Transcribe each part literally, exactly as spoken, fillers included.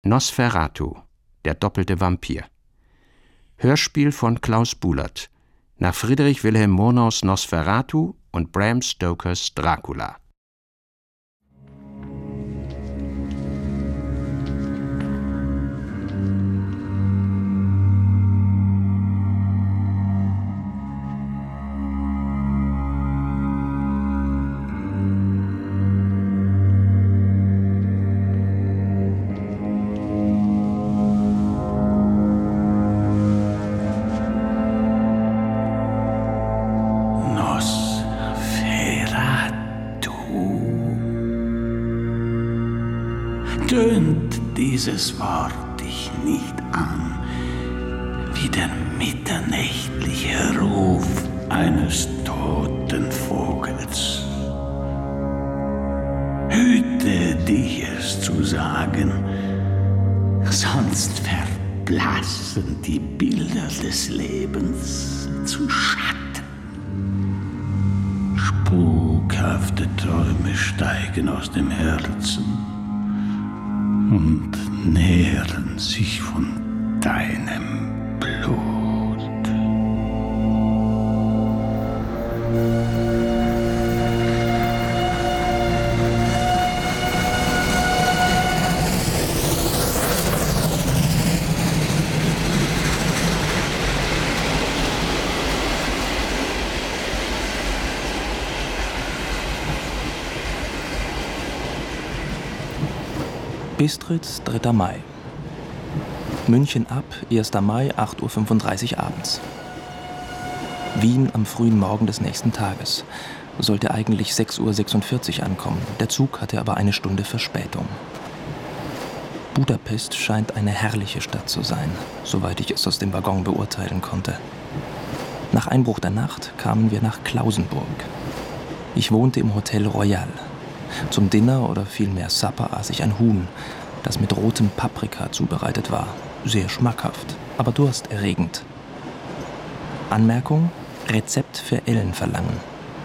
Nosferatu, der doppelte Vampir. Hörspiel von Klaus Buhlert, nach Friedrich Wilhelm Murnaus Nosferatu und Bram Stokers Dracula. Tönt dieses Wort dich nicht an, wie der mitternächtliche Ruf eines toten Vogels? Hüte dich es zu sagen, sonst verblassen die Bilder des Lebens zu Schatten. Spukhafte Träume steigen aus dem Herzen und nähren sich von deinem Blut. Bistritz, dritter Mai. München ab, erster Mai, acht Uhr fünfunddreißig abends. Wien am frühen Morgen des nächsten Tages. Sollte eigentlich sechs Uhr sechsundvierzig ankommen. Der Zug hatte aber eine Stunde Verspätung. Budapest scheint eine herrliche Stadt zu sein, soweit ich es aus dem Waggon beurteilen konnte. Nach Einbruch der Nacht kamen wir nach Klausenburg. Ich wohnte im Hotel Royal. Zum Dinner oder vielmehr Supper aß ich ein Huhn, das mit rotem Paprika zubereitet war. Sehr schmackhaft, aber dursterregend. Anmerkung: Rezept für Ellenverlangen.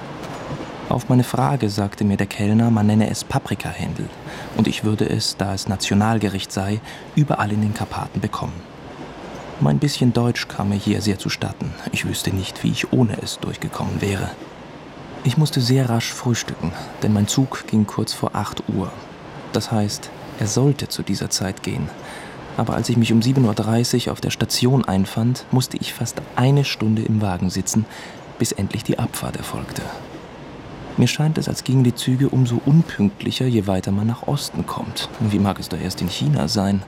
Auf meine Frage sagte mir der Kellner, man nenne es Paprikahändel und ich würde es, da es Nationalgericht sei, überall in den Karpaten bekommen. Mein bisschen Deutsch kam mir hier sehr zustatten. Ich wüsste nicht, wie ich ohne es durchgekommen wäre. Ich musste sehr rasch frühstücken, denn mein Zug ging kurz vor acht Uhr. Das heißt, er sollte zu dieser Zeit gehen. Aber als ich mich um sieben Uhr dreißig auf der Station einfand, musste ich fast eine Stunde im Wagen sitzen, bis endlich die Abfahrt erfolgte. Mir scheint es, als gingen die Züge umso unpünktlicher, je weiter man nach Osten kommt. Wie mag es da erst in China sein?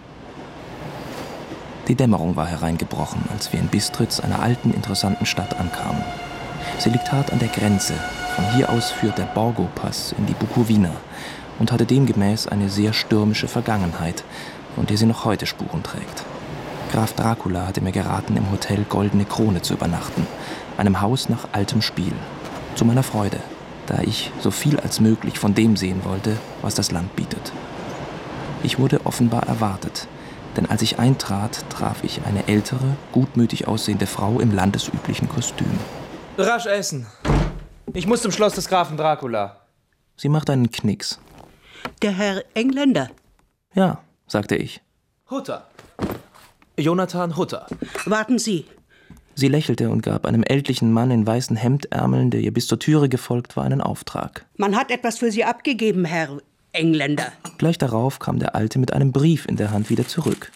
Die Dämmerung war hereingebrochen, als wir in Bistritz, einer alten, interessanten Stadt, ankamen. Sie liegt hart an der Grenze. Von hier aus führt der Borgo-Pass in die Bukowina und hatte demgemäß eine sehr stürmische Vergangenheit, von der sie noch heute Spuren trägt. Graf Dracula hatte mir geraten, im Hotel Goldene Krone zu übernachten, einem Haus nach altem Stil. Zu meiner Freude, da ich so viel als möglich von dem sehen wollte, was das Land bietet. Ich wurde offenbar erwartet, denn als ich eintrat, traf ich eine ältere, gutmütig aussehende Frau im landesüblichen Kostüm. Rasch essen. Ich muss zum Schloss des Grafen Dracula. Sie machte einen Knicks. Der Herr Engländer? Ja, sagte ich. Hutter. Jonathan Hutter. Warten Sie. Sie lächelte und gab einem ältlichen Mann in weißen Hemdärmeln, der ihr bis zur Türe gefolgt war, einen Auftrag. Man hat etwas für Sie abgegeben, Herr Engländer. Gleich darauf kam der Alte mit einem Brief in der Hand wieder zurück.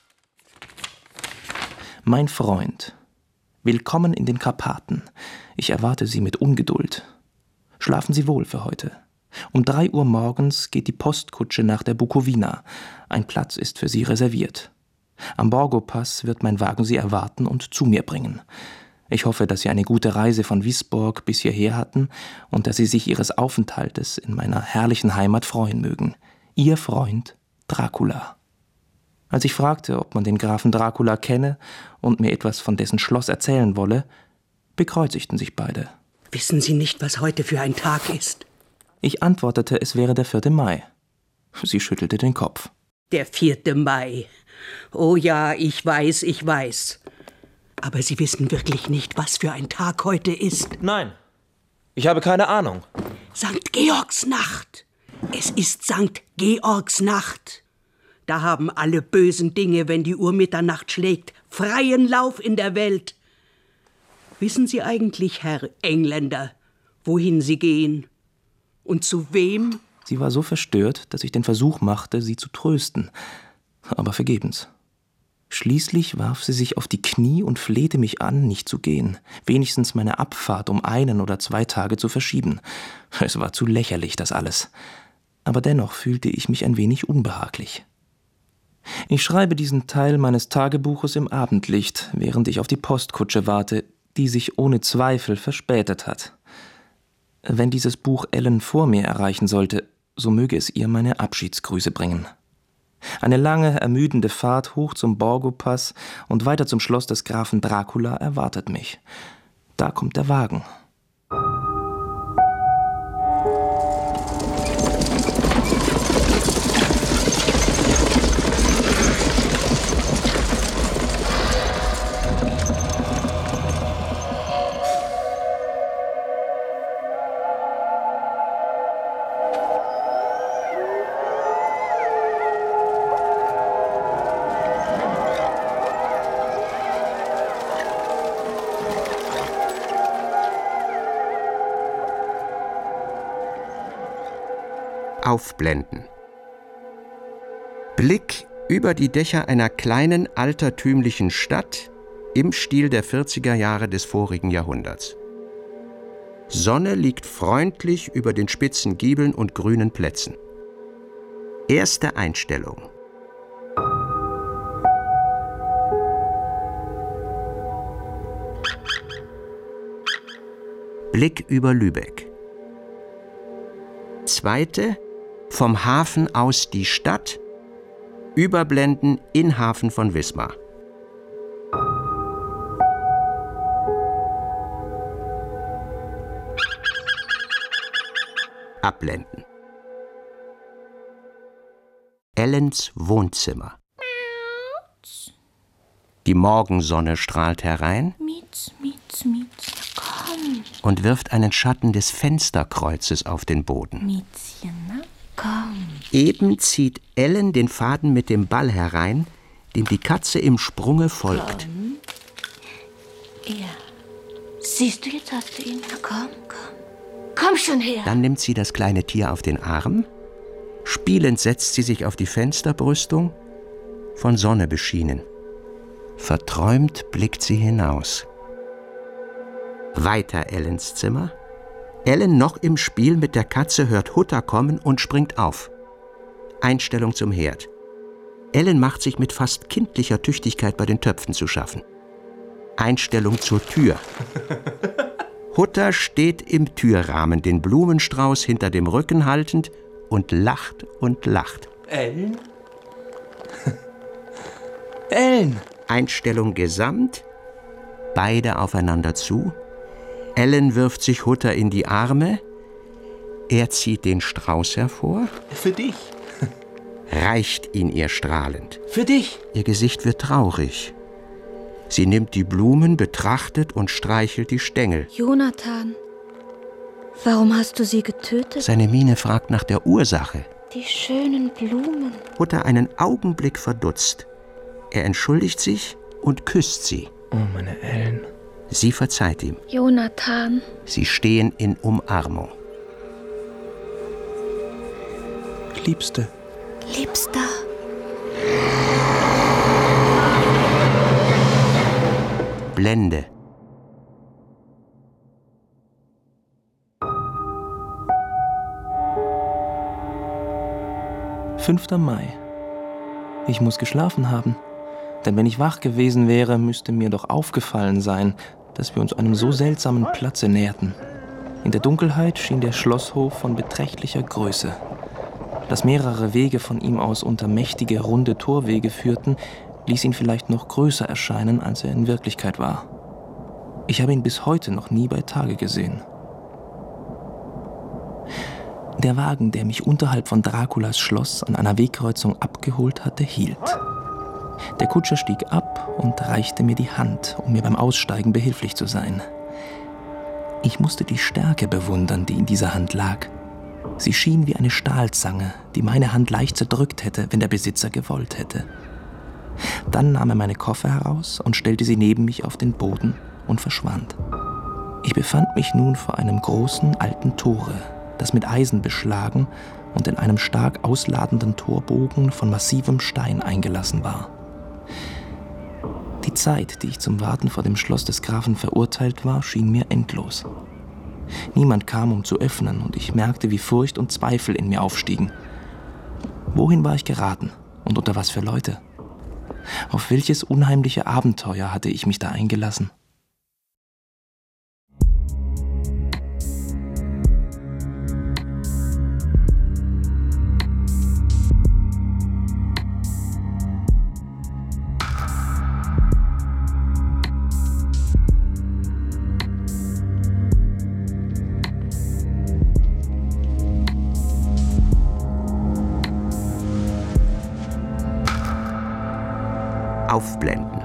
Mein Freund, willkommen in den Karpaten. Ich erwarte Sie mit Ungeduld. Schlafen Sie wohl für heute. Um drei Uhr morgens geht die Postkutsche nach der Bukowina. Ein Platz ist für Sie reserviert. Am Borgo-Pass wird mein Wagen Sie erwarten und zu mir bringen. Ich hoffe, dass Sie eine gute Reise von Wisborg bis hierher hatten und dass Sie sich Ihres Aufenthaltes in meiner herrlichen Heimat freuen mögen. Ihr Freund Dracula. Als ich fragte, ob man den Grafen Dracula kenne und mir etwas von dessen Schloss erzählen wolle, bekreuzigten sich beide. Wissen Sie nicht, was heute für ein Tag ist? Ich antwortete, es wäre der vierte Mai. Sie schüttelte den Kopf. Der vierte Mai. Oh ja, ich weiß, ich weiß. Aber Sie wissen wirklich nicht, was für ein Tag heute ist. Nein, ich habe keine Ahnung. Sankt Georgsnacht. Es ist Sankt Georgsnacht. Da haben alle bösen Dinge, wenn die Uhr Mitternacht schlägt, freien Lauf in der Welt. Wissen Sie eigentlich, Herr Engländer, wohin Sie gehen? Und zu wem? Sie war so verstört, dass ich den Versuch machte, sie zu trösten. Aber vergebens. Schließlich warf sie sich auf die Knie und flehte mich an, nicht zu gehen, wenigstens meine Abfahrt um einen oder zwei Tage zu verschieben. Es war zu lächerlich, das alles. Aber dennoch fühlte ich mich ein wenig unbehaglich. Ich schreibe diesen Teil meines Tagebuches im Abendlicht, während ich auf die Postkutsche warte, die sich ohne Zweifel verspätet hat. Wenn dieses Buch Ellen vor mir erreichen sollte, so möge es ihr meine Abschiedsgrüße bringen. Eine lange, ermüdende Fahrt hoch zum Borgo-Pass und weiter zum Schloss des Grafen Dracula erwartet mich. Da kommt der Wagen. Aufblenden. Blick über die Dächer einer kleinen, altertümlichen Stadt im Stil der vierziger Jahre des vorigen Jahrhunderts. Sonne liegt freundlich über den spitzen Giebeln und grünen Plätzen. Erste Einstellung. Blick über Lübeck. Zweite, vom Hafen aus die Stadt, überblenden in Hafen von Wismar. Abblenden. Ellens Wohnzimmer. Die Morgensonne strahlt herein Mietz, Mietz, Mietz, komm. und wirft einen Schatten des Fensterkreuzes auf den Boden. Mietzchen, na, komm. Eben zieht Ellen den Faden mit dem Ball herein, dem die Katze im Sprunge folgt. Komm. Ja. Siehst du, jetzt hast du ihn. Na, komm, komm. Komm schon her. Dann nimmt sie das kleine Tier auf den Arm. Spielend setzt sie sich auf die Fensterbrüstung, von Sonne beschienen. Verträumt blickt sie hinaus. Weiter Ellens Zimmer. Ellen, noch im Spiel mit der Katze, hört Hutter kommen und springt auf. Einstellung zum Herd. Ellen macht sich mit fast kindlicher Tüchtigkeit bei den Töpfen zu schaffen. Einstellung zur Tür. Hutter steht im Türrahmen, den Blumenstrauß hinter dem Rücken haltend und lacht und lacht. Ellen? Ellen! Einstellung gesamt. Beide aufeinander zu. Ellen wirft sich Hutter in die Arme. Er zieht den Strauß hervor. Für dich. Reicht ihn ihr strahlend. Für dich. Ihr Gesicht wird traurig. Sie nimmt die Blumen, betrachtet und streichelt die Stängel. Jonathan, warum hast du sie getötet? Seine Miene fragt nach der Ursache. Die schönen Blumen. Hutter einen Augenblick verdutzt. Er entschuldigt sich und küsst sie. Oh, meine Ellen. Sie verzeiht ihm. Jonathan. Sie stehen in Umarmung. Liebste. Liebster. Blende. fünfter Mai. Ich muss geschlafen haben. Denn wenn ich wach gewesen wäre, müsste mir doch aufgefallen sein, dass wir uns einem so seltsamen Platze näherten. In der Dunkelheit schien der Schlosshof von beträchtlicher Größe. Dass mehrere Wege von ihm aus unter mächtige, runde Torwege führten, ließ ihn vielleicht noch größer erscheinen, als er in Wirklichkeit war. Ich habe ihn bis heute noch nie bei Tage gesehen. Der Wagen, der mich unterhalb von Draculas Schloss an einer Wegkreuzung abgeholt hatte, hielt. Der Kutscher stieg ab und reichte mir die Hand, um mir beim Aussteigen behilflich zu sein. Ich musste die Stärke bewundern, die in dieser Hand lag. Sie schien wie eine Stahlzange, die meine Hand leicht zerdrückt hätte, wenn der Besitzer gewollt hätte. Dann nahm er meine Koffer heraus und stellte sie neben mich auf den Boden und verschwand. Ich befand mich nun vor einem großen alten Tore, das mit Eisen beschlagen und in einem stark ausladenden Torbogen von massivem Stein eingelassen war. Die Zeit, die ich zum Warten vor dem Schloss des Grafen verurteilt war, schien mir endlos. Niemand kam, um zu öffnen, und ich merkte, wie Furcht und Zweifel in mir aufstiegen. Wohin war ich geraten und unter was für Leute? Auf welches unheimliche Abenteuer hatte ich mich da eingelassen? Aufblenden.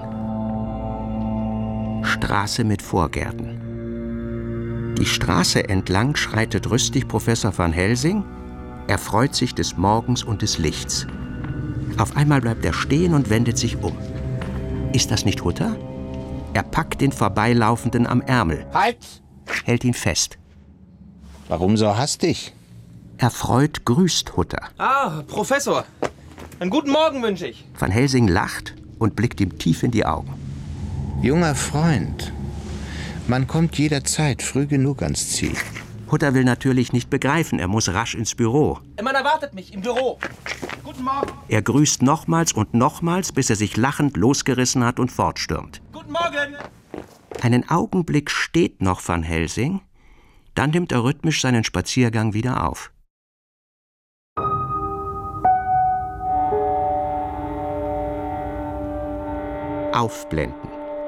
Straße mit Vorgärten. Die Straße entlang schreitet rüstig Professor van Helsing. Er freut sich des Morgens und des Lichts. Auf einmal bleibt er stehen und wendet sich um. Ist das nicht Hutter? Er packt den Vorbeilaufenden am Ärmel. Halt! Hält ihn fest. Warum so hastig? Erfreut grüßt Hutter. Ah, Professor. Einen guten Morgen wünsche ich. Van Helsing lacht und blickt ihm tief in die Augen. Junger Freund, man kommt jederzeit früh genug ans Ziel. Hutter will natürlich nicht begreifen, er muss rasch ins Büro. Man erwartet mich im Büro. Guten Morgen. Er grüßt nochmals und nochmals, bis er sich lachend losgerissen hat und fortstürmt. Guten Morgen. Einen Augenblick steht noch Van Helsing, dann nimmt er rhythmisch seinen Spaziergang wieder auf. Aufblenden.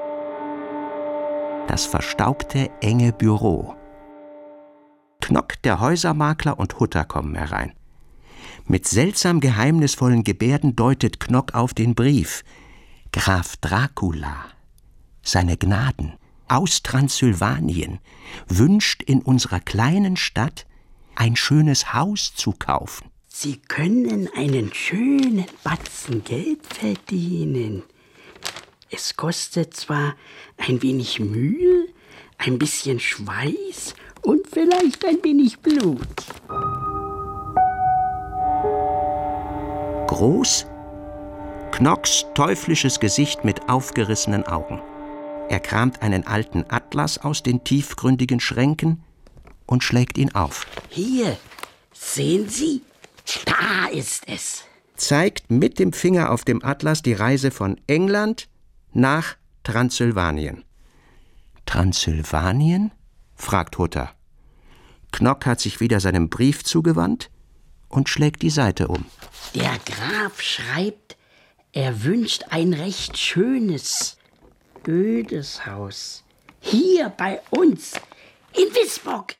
Das verstaubte, enge Büro. Knock, der Häusermakler, und Hutter kommen herein. Mit seltsam geheimnisvollen Gebärden deutet Knock auf den Brief. Graf Dracula, seine Gnaden, aus Transsilvanien, wünscht in unserer kleinen Stadt ein schönes Haus zu kaufen. Sie können einen schönen Batzen Geld verdienen. Es kostet zwar ein wenig Mühe, ein bisschen Schweiß und vielleicht ein wenig Blut. Groß, Knocks teuflisches Gesicht mit aufgerissenen Augen. Er kramt einen alten Atlas aus den tiefgründigen Schränken und schlägt ihn auf. Hier, sehen Sie, da ist es. Zeigt mit dem Finger auf dem Atlas die Reise von England nach Transsilvanien. Transsilvanien? Fragt Hutter. Knock hat sich wieder seinem Brief zugewandt und schlägt die Seite um. Der Graf schreibt, er wünscht ein recht schönes, ödes Haus. Hier bei uns, in Wisborg.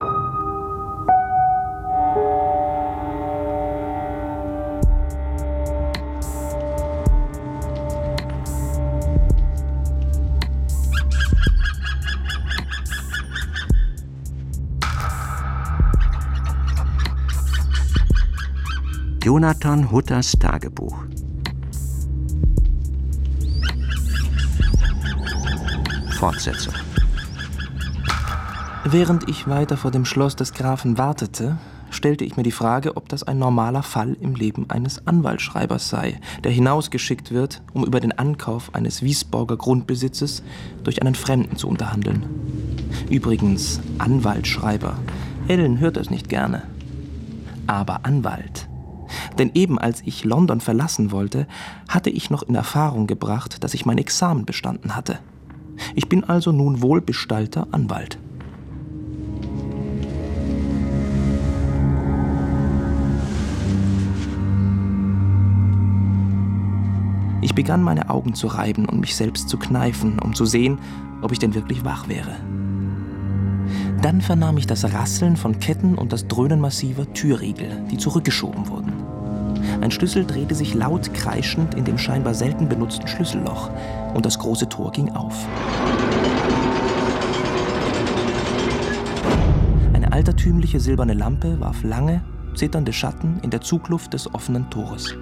Jonathan Hutters Tagebuch. Fortsetzung. Während ich weiter vor dem Schloss des Grafen wartete, stellte ich mir die Frage, ob das ein normaler Fall im Leben eines Anwaltsschreibers sei, der hinausgeschickt wird, um über den Ankauf eines Wisborger Grundbesitzes durch einen Fremden zu unterhandeln. Übrigens, Anwaltsschreiber. Ellen hört das nicht gerne. Aber Anwalt. Denn eben als ich London verlassen wollte, hatte ich noch in Erfahrung gebracht, dass ich mein Examen bestanden hatte. Ich bin also nun wohlbestallter Anwalt. Ich begann, meine Augen zu reiben und mich selbst zu kneifen, um zu sehen, ob ich denn wirklich wach wäre. Dann vernahm ich das Rasseln von Ketten und das Dröhnen massiver Türriegel, die zurückgeschoben wurden. Ein Schlüssel drehte sich laut kreischend in dem scheinbar selten benutzten Schlüsselloch und das große Tor ging auf. Eine altertümliche silberne Lampe warf lange, zitternde Schatten in der Zugluft des offenen Tores.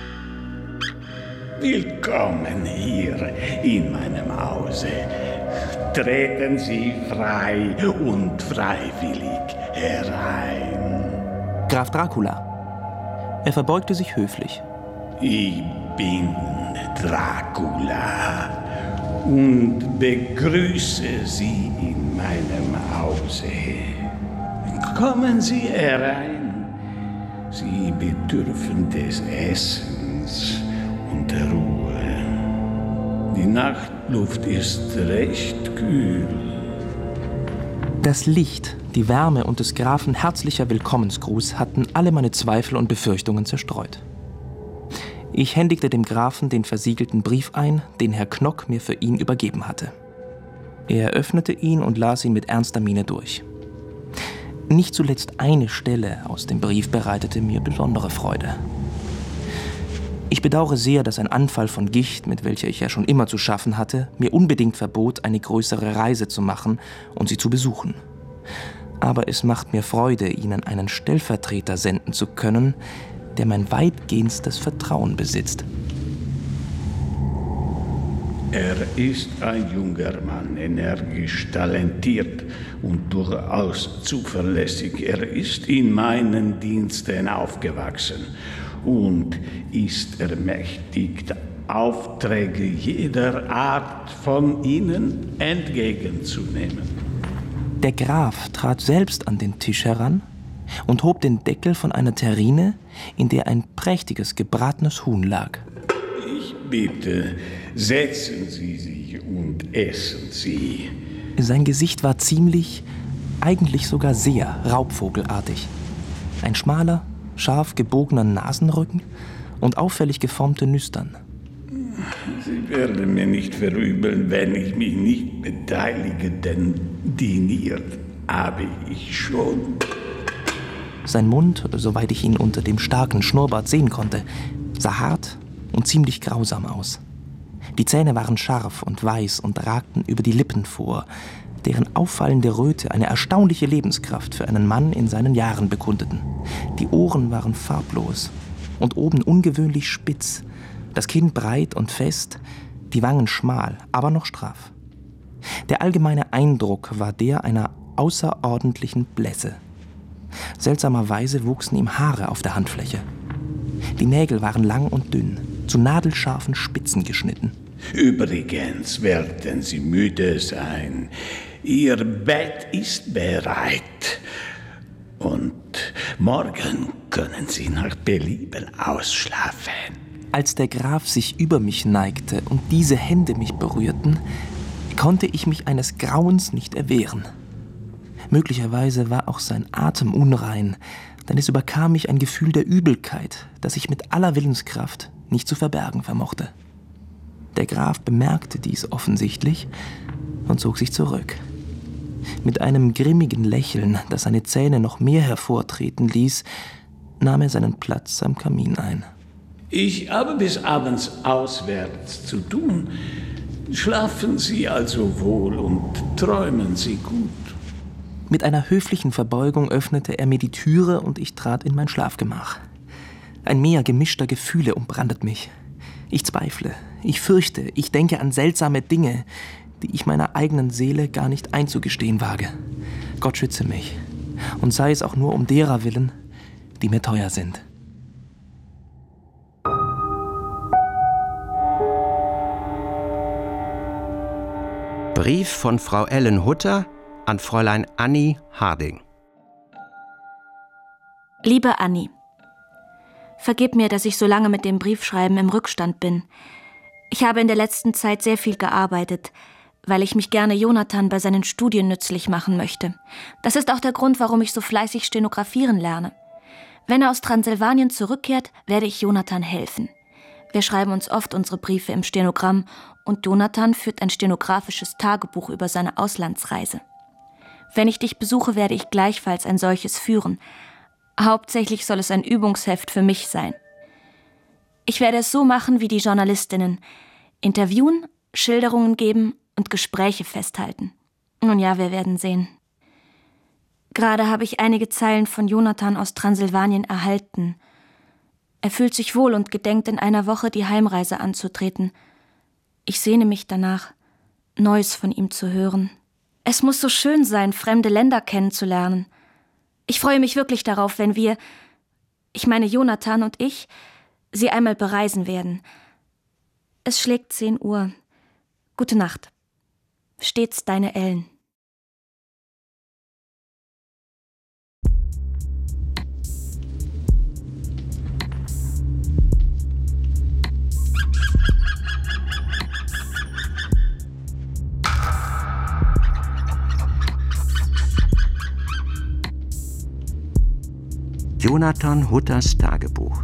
Willkommen hier in meinem Hause. Treten Sie frei und freiwillig herein. Graf Dracula. Er verbeugte sich höflich. Ich bin Dracula und begrüße Sie in meinem Hause. Kommen Sie herein. Sie bedürfen des Essens und der Ruhe. Die Nachtluft ist recht kühl. Das Licht, die Wärme und des Grafen herzlicher Willkommensgruß hatten alle meine Zweifel und Befürchtungen zerstreut. Ich händigte dem Grafen den versiegelten Brief ein, den Herr Knock mir für ihn übergeben hatte. Er öffnete ihn und las ihn mit ernster Miene durch. Nicht zuletzt eine Stelle aus dem Brief bereitete mir besondere Freude. Ich bedauere sehr, dass ein Anfall von Gicht, mit welcher ich ja schon immer zu schaffen hatte, mir unbedingt verbot, eine größere Reise zu machen und sie zu besuchen. Aber es macht mir Freude, Ihnen einen Stellvertreter senden zu können, der mein weitgehendstes Vertrauen besitzt. Er ist ein junger Mann, energisch, talentiert und durchaus zuverlässig. Er ist in meinen Diensten aufgewachsen und ist ermächtigt, Aufträge jeder Art von Ihnen entgegenzunehmen. Der Graf trat selbst an den Tisch heran und hob den Deckel von einer Terrine, in der ein prächtiges gebratenes Huhn lag. Ich bitte, setzen Sie sich und essen Sie. Sein Gesicht war ziemlich, eigentlich sogar sehr raubvogelartig. Ein schmaler, scharf gebogener Nasenrücken und auffällig geformte Nüstern. Sie werden mir nicht verübeln, wenn ich mich nicht beteilige, denn diniert habe ich schon. Sein Mund, soweit ich ihn unter dem starken Schnurrbart sehen konnte, sah hart und ziemlich grausam aus. Die Zähne waren scharf und weiß und ragten über die Lippen vor, deren auffallende Röte eine erstaunliche Lebenskraft für einen Mann in seinen Jahren bekundeten. Die Ohren waren farblos und oben ungewöhnlich spitz, das Kinn breit und fest, die Wangen schmal, aber noch straff. Der allgemeine Eindruck war der einer außerordentlichen Blässe. Seltsamerweise wuchsen ihm Haare auf der Handfläche. Die Nägel waren lang und dünn, zu nadelscharfen Spitzen geschnitten. Übrigens werden Sie müde sein. Ihr Bett ist bereit. Und morgen können Sie nach Belieben ausschlafen. Als der Graf sich über mich neigte und diese Hände mich berührten, konnte ich mich eines Grauens nicht erwehren. Möglicherweise war auch sein Atem unrein, denn es überkam mich ein Gefühl der Übelkeit, das ich mit aller Willenskraft nicht zu verbergen vermochte. Der Graf bemerkte dies offensichtlich und zog sich zurück. Mit einem grimmigen Lächeln, das seine Zähne noch mehr hervortreten ließ, nahm er seinen Platz am Kamin ein. Ich habe bis abends auswärts zu tun. Schlafen Sie also wohl und träumen Sie gut. Mit einer höflichen Verbeugung öffnete er mir die Türe und ich trat in mein Schlafgemach. Ein Meer gemischter Gefühle umbrandet mich. Ich zweifle, ich fürchte, ich denke an seltsame Dinge, die ich meiner eigenen Seele gar nicht einzugestehen wage. Gott schütze mich, und sei es auch nur um derer willen, die mir teuer sind. Brief von Frau Ellen Hutter an Fräulein Annie Harding. Liebe Annie, vergib mir, dass ich so lange mit dem Briefschreiben im Rückstand bin. Ich habe in der letzten Zeit sehr viel gearbeitet, weil ich mich gerne Jonathan bei seinen Studien nützlich machen möchte. Das ist auch der Grund, warum ich so fleißig stenografieren lerne. Wenn er aus Transsilvanien zurückkehrt, werde ich Jonathan helfen. Wir schreiben uns oft unsere Briefe im Stenogramm und Jonathan führt ein stenografisches Tagebuch über seine Auslandsreise. Wenn ich dich besuche, werde ich gleichfalls ein solches führen. Hauptsächlich soll es ein Übungsheft für mich sein. Ich werde es so machen wie die Journalistinnen. Interviewen, Schilderungen geben und Gespräche festhalten. Nun ja, wir werden sehen. Gerade habe ich einige Zeilen von Jonathan aus Transsilvanien erhalten. Er fühlt sich wohl und gedenkt in einer Woche die Heimreise anzutreten. Ich sehne mich danach, Neues von ihm zu hören. Es muss so schön sein, fremde Länder kennenzulernen. Ich freue mich wirklich darauf, wenn wir, ich meine Jonathan und ich, sie einmal bereisen werden. Es schlägt zehn Uhr. Gute Nacht. Stets deine Ellen. Jonathan Hutters Tagebuch.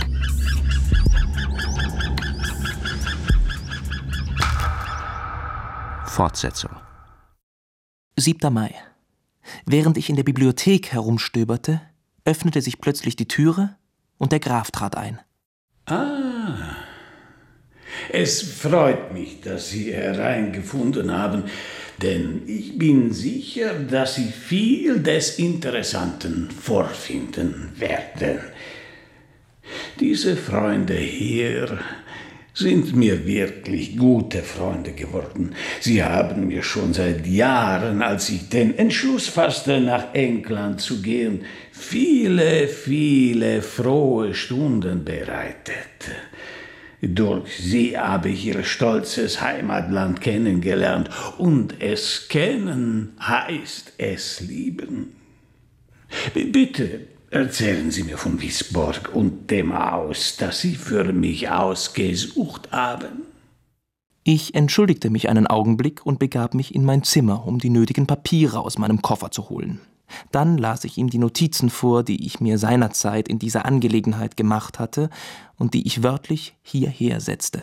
Fortsetzung. siebter Mai. Während ich in der Bibliothek herumstöberte, öffnete sich plötzlich die Türe und der Graf trat ein. Ah, es freut mich, dass Sie hereingefunden haben, denn ich bin sicher, dass Sie viel des Interessanten vorfinden werden. Diese Freunde hier sind mir wirklich gute Freunde geworden. Sie haben mir schon seit Jahren, als ich den Entschluss fasste, nach England zu gehen, viele, viele frohe Stunden bereitet. Durch sie habe ich ihr stolzes Heimatland kennengelernt, und es kennen heißt es lieben. Bitte erzählen Sie mir von Wisborg und dem Haus, das Sie für mich ausgesucht haben. Ich entschuldigte mich einen Augenblick und begab mich in mein Zimmer, um die nötigen Papiere aus meinem Koffer zu holen. Dann las ich ihm die Notizen vor, die ich mir seinerzeit in dieser Angelegenheit gemacht hatte und die ich wörtlich hierher setzte.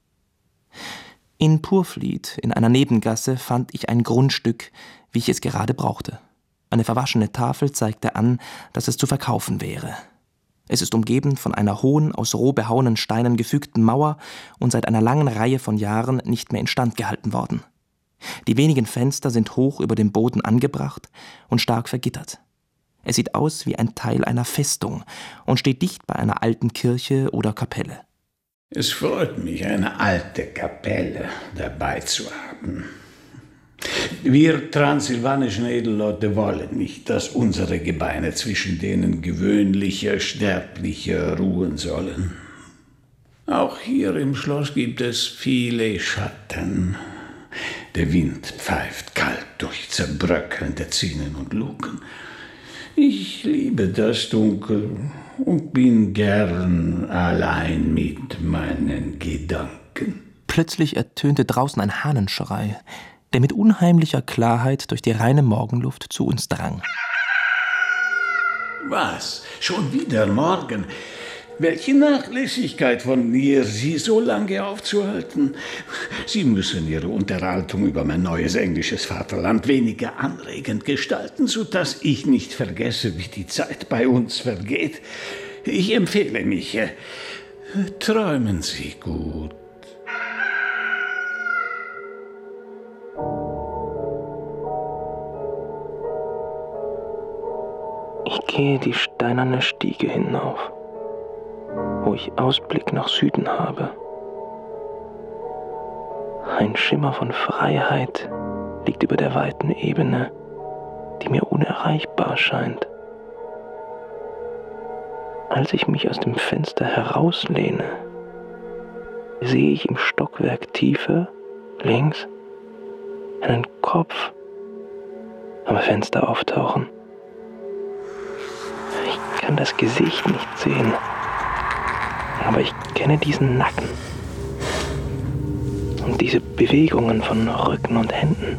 In Purfleet, in einer Nebengasse, fand ich ein Grundstück, wie ich es gerade brauchte. Eine verwaschene Tafel zeigte an, dass es zu verkaufen wäre. Es ist umgeben von einer hohen, aus roh behauenen Steinen gefügten Mauer und seit einer langen Reihe von Jahren nicht mehr instand gehalten worden. Die wenigen Fenster sind hoch über dem Boden angebracht und stark vergittert. Es sieht aus wie ein Teil einer Festung und steht dicht bei einer alten Kirche oder Kapelle. Es freut mich, eine alte Kapelle dabei zu haben. Wir transsilvanischen Edelleute wollen nicht, dass unsere Gebeine zwischen denen gewöhnlicher Sterblicher ruhen sollen. Auch hier im Schloss gibt es viele Schatten. Der Wind pfeift kalt durch zerbröckelnde Zinnen und Luken. Ich liebe das Dunkel und bin gern allein mit meinen Gedanken. Plötzlich ertönte draußen ein Hahnenschrei, der mit unheimlicher Klarheit durch die reine Morgenluft zu uns drang. Was? Schon wieder morgen? Welche Nachlässigkeit von mir, Sie so lange aufzuhalten. Sie müssen Ihre Unterhaltung über mein neues englisches Vaterland weniger anregend gestalten, sodass ich nicht vergesse, wie die Zeit bei uns vergeht. Ich empfehle mich. Träumen Sie gut. Ich gehe die steinerne Stiege hinauf, wo ich Ausblick nach Süden habe. Ein Schimmer von Freiheit liegt über der weiten Ebene, die mir unerreichbar scheint. Als ich mich aus dem Fenster herauslehne, sehe ich im Stockwerk tiefer, links, einen Kopf am Fenster auftauchen. Ich kann das Gesicht nicht sehen, aber ich kenne diesen Nacken und diese Bewegungen von Rücken und Händen.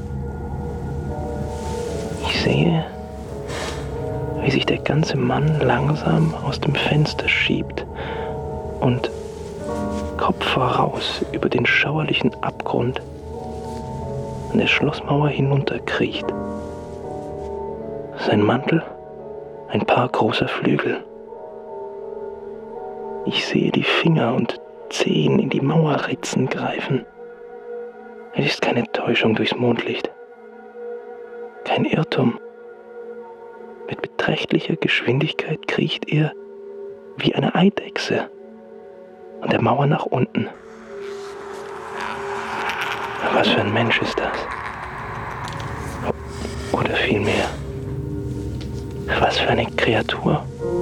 Ich sehe, wie sich der ganze Mann langsam aus dem Fenster schiebt und Kopf voraus über den schauerlichen Abgrund an der Schlossmauer hinunterkriecht. Sein Mantel, ein paar großer Flügel. Ich sehe die Finger und Zehen in die Mauerritzen greifen. Es ist keine Täuschung durchs Mondlicht. Kein Irrtum. Mit beträchtlicher Geschwindigkeit kriecht er wie eine Eidechse an der Mauer nach unten. Was für ein Mensch ist das? Oder vielmehr, was für eine Kreatur?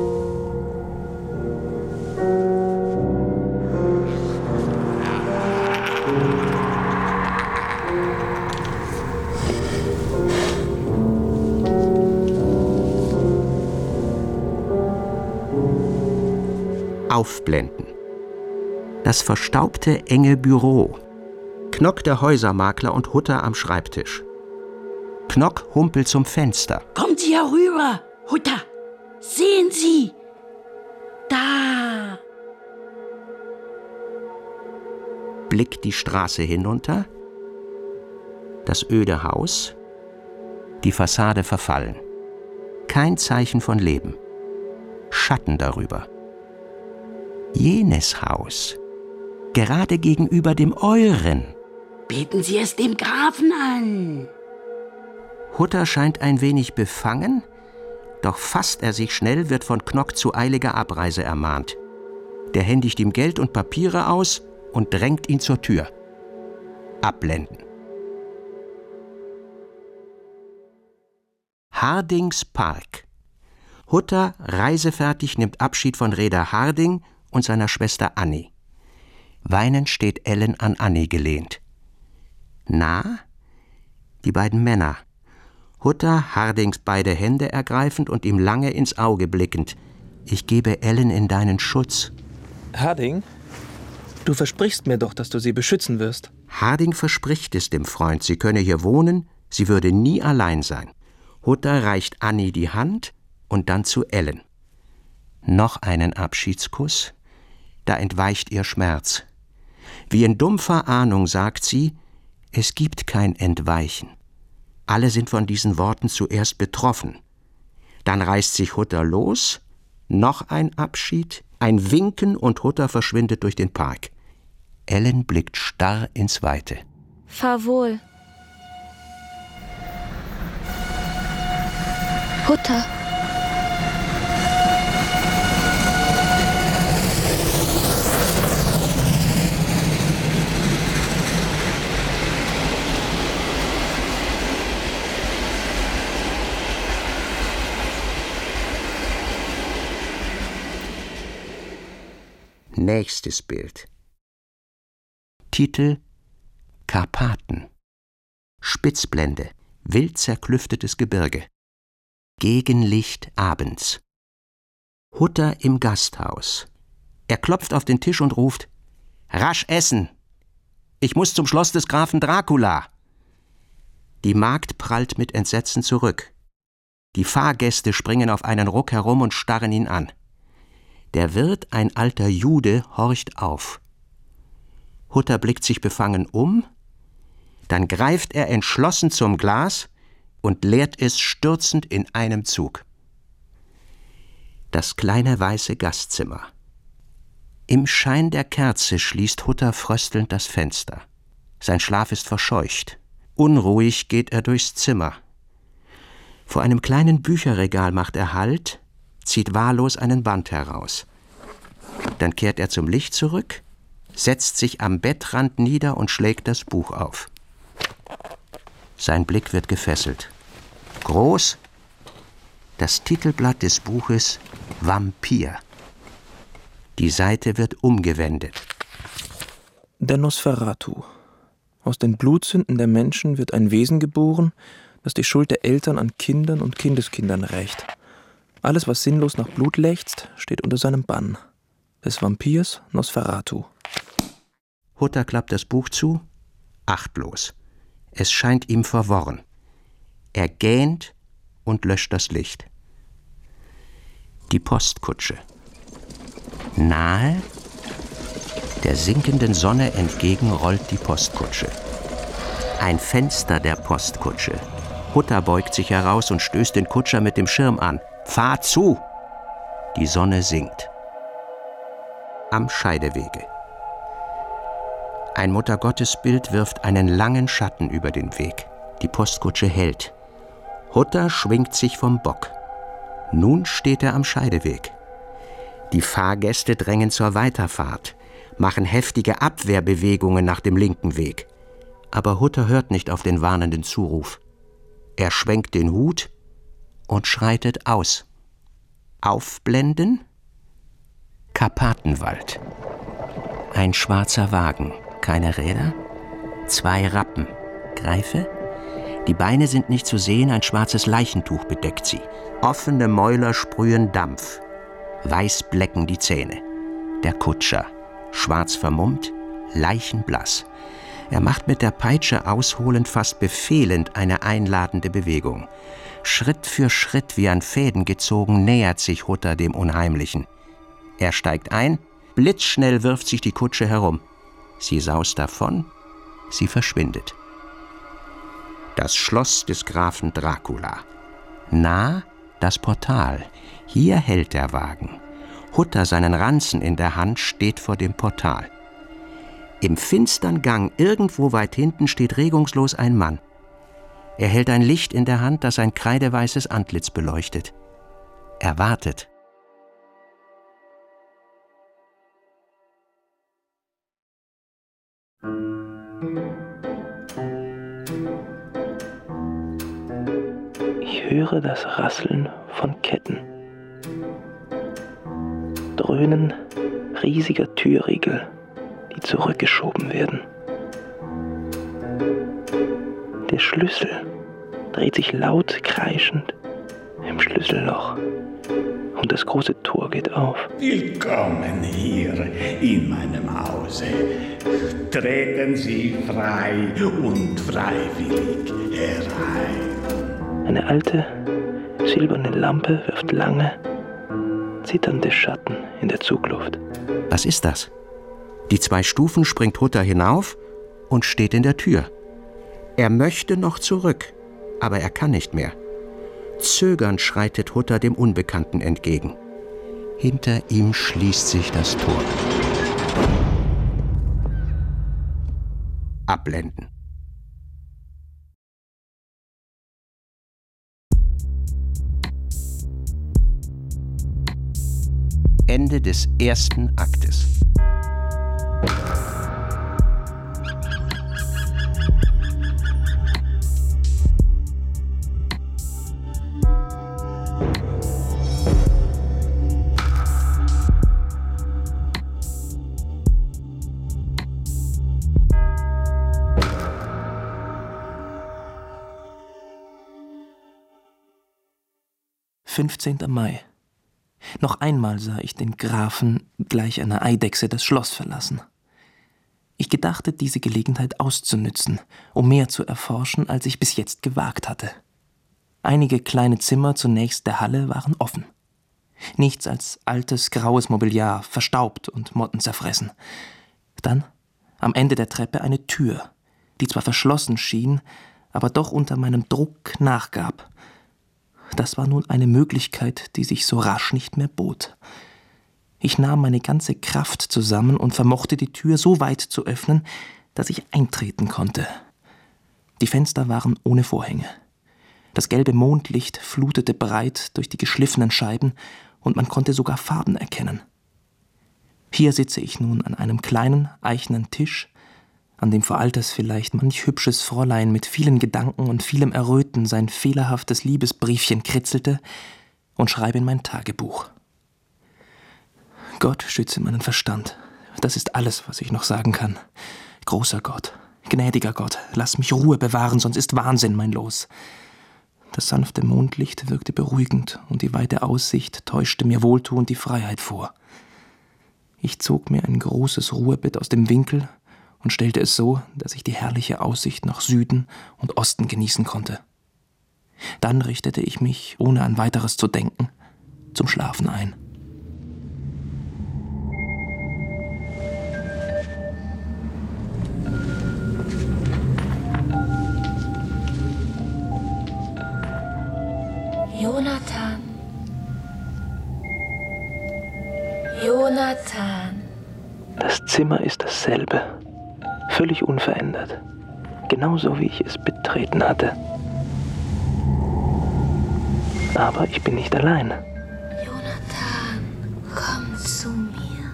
Aufblenden. Das verstaubte, enge Büro. Knock der Häusermakler und Hutter am Schreibtisch. Knock humpelt zum Fenster. Kommen Sie herüber, Hutter. Sehen Sie. Da. Blickt die Straße hinunter. Das öde Haus. Die Fassade verfallen. Kein Zeichen von Leben. Schatten darüber. Jenes Haus, gerade gegenüber dem euren. Bieten Sie es dem Grafen an. Hutter scheint ein wenig befangen, doch fasst er sich schnell, wird von Knock zu eiliger Abreise ermahnt. Der händigt ihm Geld und Papiere aus und drängt ihn zur Tür. Abblenden. Hardings Park. Hutter, reisefertig, nimmt Abschied von Reeder Harding und seiner Schwester Annie. Weinend steht Ellen an Annie gelehnt. Nah? Die beiden Männer. Hutter, Hardings beide Hände ergreifend und ihm lange ins Auge blickend. Ich gebe Ellen in deinen Schutz. Harding, du versprichst mir doch, dass du sie beschützen wirst. Harding verspricht es dem Freund, sie könne hier wohnen, sie würde nie allein sein. Hutter reicht Annie die Hand und dann zu Ellen. Noch einen Abschiedskuss. Da entweicht ihr Schmerz. Wie in dumpfer Ahnung sagt sie, es gibt kein Entweichen. Alle sind von diesen Worten zuerst betroffen. Dann reißt sich Hutter los, noch ein Abschied, ein Winken und Hutter verschwindet durch den Park. Ellen blickt starr ins Weite. Fahr wohl. Hutter. Nächstes Bild. Titel: Karpaten. Spitzblende, wild zerklüftetes Gebirge. Gegenlicht abends. Hutter im Gasthaus. Er klopft auf den Tisch und ruft: Rasch essen! Ich muss zum Schloss des Grafen Dracula! Die Magd prallt mit Entsetzen zurück. Die Fahrgäste springen auf einen Ruck herum und starren ihn an. Der Wirt, ein alter Jude, horcht auf. Hutter blickt sich befangen um, dann greift er entschlossen zum Glas und leert es stürzend in einem Zug. Das kleine weiße Gastzimmer. Im Schein der Kerze schließt Hutter fröstelnd das Fenster. Sein Schlaf ist verscheucht. Unruhig geht er durchs Zimmer. Vor einem kleinen Bücherregal macht er Halt, zieht wahllos einen Band heraus. Dann kehrt er zum Licht zurück, setzt sich am Bettrand nieder und schlägt das Buch auf. Sein Blick wird gefesselt. Groß, das Titelblatt des Buches Vampir. Die Seite wird umgewendet. Der Nosferatu. Aus den Blutsünden der Menschen wird ein Wesen geboren, das die Schuld der Eltern an Kindern und Kindeskindern rächt. Alles, was sinnlos nach Blut lechzt, steht unter seinem Bann. Des Vampirs Nosferatu. Hutter klappt das Buch zu, achtlos. Es scheint ihm verworren. Er gähnt und löscht das Licht. Die Postkutsche. Nahe, der sinkenden Sonne entgegen rollt die Postkutsche. Ein Fenster der Postkutsche. Hutter beugt sich heraus und stößt den Kutscher mit dem Schirm an. Fahr zu! Die Sonne sinkt. Am Scheidewege. Ein Muttergottesbild wirft einen langen Schatten über den Weg. Die Postkutsche hält. Hutter schwingt sich vom Bock. Nun steht er am Scheideweg. Die Fahrgäste drängen zur Weiterfahrt, machen heftige Abwehrbewegungen nach dem linken Weg. Aber Hutter hört nicht auf den warnenden Zuruf. Er schwenkt den Hut und schreitet aus. Aufblenden? Karpatenwald. Ein schwarzer Wagen, keine Räder, zwei Rappen. Greife? Die Beine sind nicht zu sehen, ein schwarzes Leichentuch bedeckt sie. Offene Mäuler sprühen Dampf. Weiß blecken die Zähne. Der Kutscher, schwarz vermummt, leichenblass. Er macht mit der Peitsche ausholend, fast befehlend, eine einladende Bewegung. Schritt für Schritt, wie an Fäden gezogen, nähert sich Hutter dem Unheimlichen. Er steigt ein, blitzschnell wirft sich die Kutsche herum. Sie saust davon, sie verschwindet. Das Schloss des Grafen Dracula. Nah das Portal. Hier hält der Wagen. Hutter, seinen Ranzen in der Hand, steht vor dem Portal. Im finstern Gang, irgendwo weit hinten, steht regungslos ein Mann. Er hält ein Licht in der Hand, das sein kreideweißes Antlitz beleuchtet. Er wartet. Ich höre das Rasseln von Ketten. Dröhnen riesiger Türriegel, die zurückgeschoben werden. Der Schlüssel dreht sich laut kreischend im Schlüsselloch und das große Tor geht auf. Willkommen hier in meinem Hause. Treten Sie frei und freiwillig herein. Eine alte, silberne Lampe wirft lange, zitternde Schatten in der Zugluft. Was ist das? Die zwei Stufen springt Hutter hinauf und steht in der Tür. Er möchte noch zurück, aber er kann nicht mehr. Zögernd schreitet Hutter dem Unbekannten entgegen. Hinter ihm schließt sich das Tor. Abblenden. Ende des ersten Aktes. fünfzehnter Mai. Noch einmal sah ich den Grafen gleich einer Eidechse das Schloss verlassen. Ich gedachte, diese Gelegenheit auszunützen, um mehr zu erforschen, als ich bis jetzt gewagt hatte. Einige kleine Zimmer zunächst der Halle waren offen. Nichts als altes, graues Mobiliar, verstaubt und mottenzerfressen. Dann, am Ende der Treppe, eine Tür, die zwar verschlossen schien, aber doch unter meinem Druck nachgab. Das war nun eine Möglichkeit, die sich so rasch nicht mehr bot. Ich nahm meine ganze Kraft zusammen und vermochte die Tür so weit zu öffnen, dass ich eintreten konnte. Die Fenster waren ohne Vorhänge. Das gelbe Mondlicht flutete breit durch die geschliffenen Scheiben und man konnte sogar Farben erkennen. Hier sitze ich nun an einem kleinen, eichenen Tisch, an dem vor Alters vielleicht manch hübsches Fräulein mit vielen Gedanken und vielem Erröten sein fehlerhaftes Liebesbriefchen kritzelte, und schreibe in mein Tagebuch. Gott schütze meinen Verstand. Das ist alles, was ich noch sagen kann. Großer Gott, gnädiger Gott, lass mich Ruhe bewahren, sonst ist Wahnsinn mein Los. Das sanfte Mondlicht wirkte beruhigend und die weite Aussicht täuschte mir wohltuend die Freiheit vor. Ich zog mir ein großes Ruhebett aus dem Winkel und stellte es so, dass ich die herrliche Aussicht nach Süden und Osten genießen konnte. Dann richtete ich mich, ohne an weiteres zu denken, zum Schlafen ein. Jonathan. Jonathan. Das Zimmer ist dasselbe, völlig unverändert, genauso wie ich es betreten hatte. Aber ich bin nicht allein. Jonathan, komm zu mir.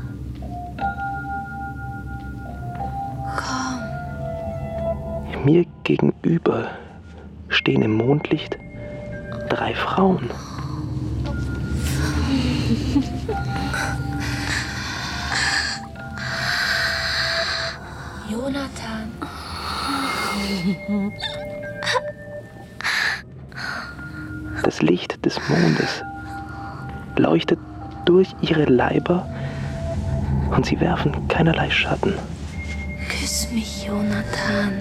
Komm. Mir gegenüber stehen im Mondlicht drei Frauen. Jonathan. Das Licht des Mondes leuchtet durch ihre Leiber und sie werfen keinerlei Schatten. Küss mich, Jonathan.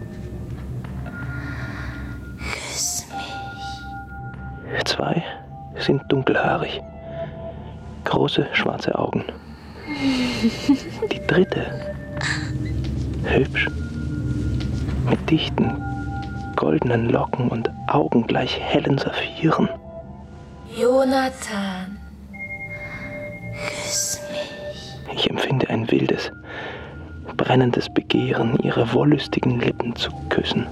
Küss mich. Zwei sind dunkelhaarig, große schwarze Augen. Die dritte, hübsch, mit dichten, goldenen Locken und Augen gleich hellen Saphiren. Jonathan, küss mich. Ich empfinde ein wildes, brennendes Begehren, ihre wollüstigen Lippen zu küssen.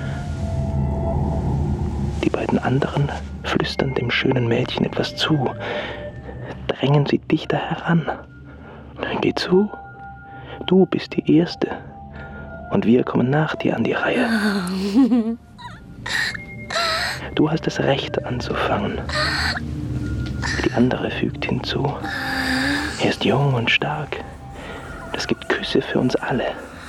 Die beiden anderen flüstern dem schönen Mädchen etwas zu, drängen sie dichter heran. Geh zu, du bist die Erste und wir kommen nach dir an die Reihe. Du hast das Recht anzufangen. Die andere fügt hinzu. Er ist jung und stark. Das gibt Küsse für uns alle.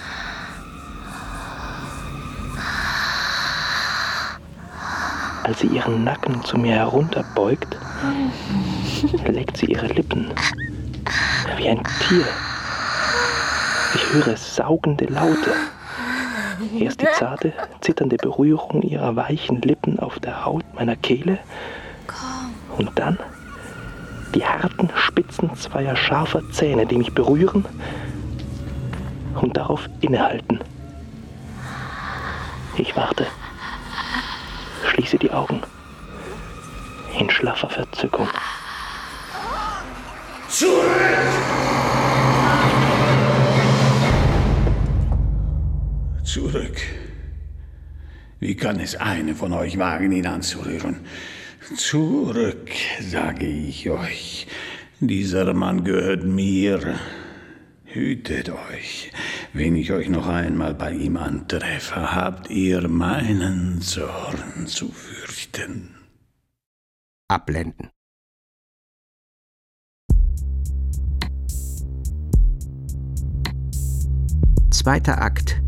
Als sie ihren Nacken zu mir herunterbeugt, leckt sie ihre Lippen wie ein Tier. Ich höre saugende Laute. Erst die zarte, zitternde Berührung ihrer weichen Lippen auf der Haut meiner Kehle und dann die harten Spitzen zweier scharfer Zähne, die mich berühren und darauf innehalten. Ich warte, schließe die Augen in schlaffer Verzückung. Zurück! Zurück. Wie kann es eine von euch wagen, ihn anzurühren? Zurück, sage ich euch. Dieser Mann gehört mir. Hütet euch. Wenn ich euch noch einmal bei ihm antreffe, habt ihr meinen Zorn zu fürchten. Abblenden. Zweiter Akt.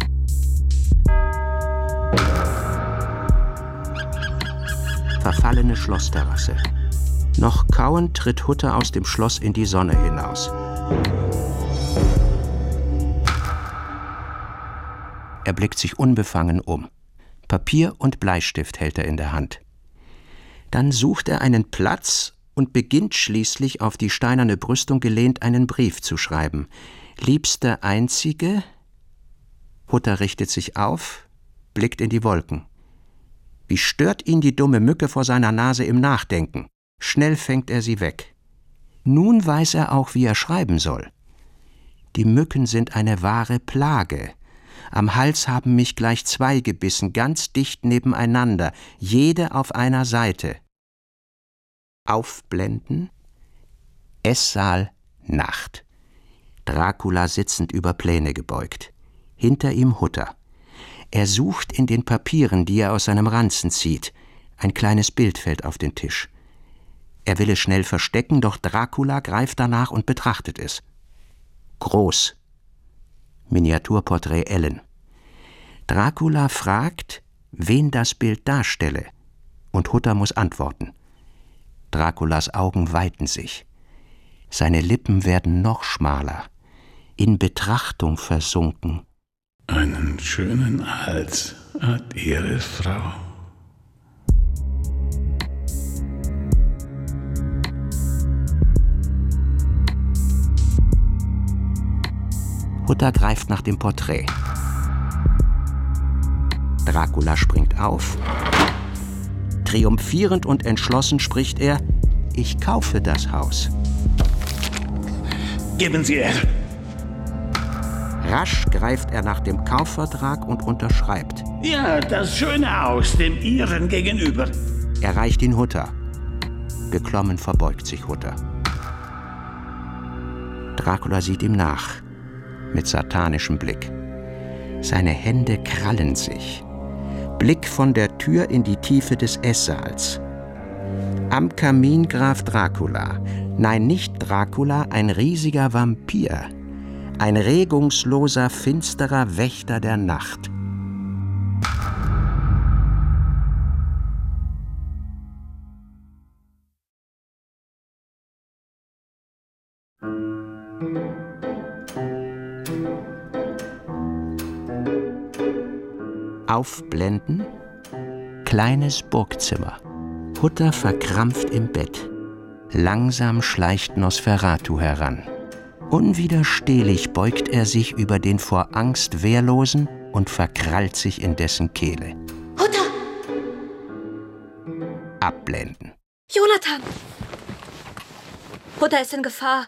Verfallene Schlossterrasse. Noch kauend tritt Hutter aus dem Schloss in die Sonne hinaus. Er blickt sich unbefangen um. Papier und Bleistift hält er in der Hand. Dann sucht er einen Platz und beginnt schließlich, auf die steinerne Brüstung gelehnt, einen Brief zu schreiben. Liebster Einzige. Hutter richtet sich auf, blickt in die Wolken. Wie stört ihn die dumme Mücke vor seiner Nase im Nachdenken? Schnell fängt er sie weg. Nun weiß er auch, wie er schreiben soll. Die Mücken sind eine wahre Plage. Am Hals haben mich gleich zwei gebissen, ganz dicht nebeneinander, jede auf einer Seite. Aufblenden. Esssaal, Nacht. Dracula sitzend über Pläne gebeugt. Hinter ihm Hutter. Er sucht in den Papieren, die er aus seinem Ranzen zieht. Ein kleines Bild fällt auf den Tisch. Er will es schnell verstecken, doch Dracula greift danach und betrachtet es. Groß. Miniaturporträt Ellen. Dracula fragt, wen das Bild darstelle, und Hutter muss antworten. Draculas Augen weiten sich. Seine Lippen werden noch schmaler, in Betrachtung versunken. Einen schönen Hals hat Ihre Frau. Hutter greift nach dem Porträt. Dracula springt auf. Triumphierend und entschlossen spricht er: Ich kaufe das Haus. Geben Sie her! Rasch greift er nach dem Kaufvertrag und unterschreibt. Ja, das schöne Haus dem Ihren gegenüber. Er reicht ihn Hutter. Beklommen verbeugt sich Hutter. Dracula sieht ihm nach, mit satanischem Blick. Seine Hände krallen sich. Blick von der Tür in die Tiefe des Esssaals. Am Kamin Graf Dracula. Nein, nicht Dracula, ein riesiger Vampir. Ein regungsloser, finsterer Wächter der Nacht. Aufblenden, kleines Burgzimmer. Hutter verkrampft im Bett. Langsam schleicht Nosferatu heran. Unwiderstehlich beugt er sich über den vor Angst Wehrlosen und verkrallt sich in dessen Kehle. Hutter! Abblenden. Jonathan! Hutter ist in Gefahr.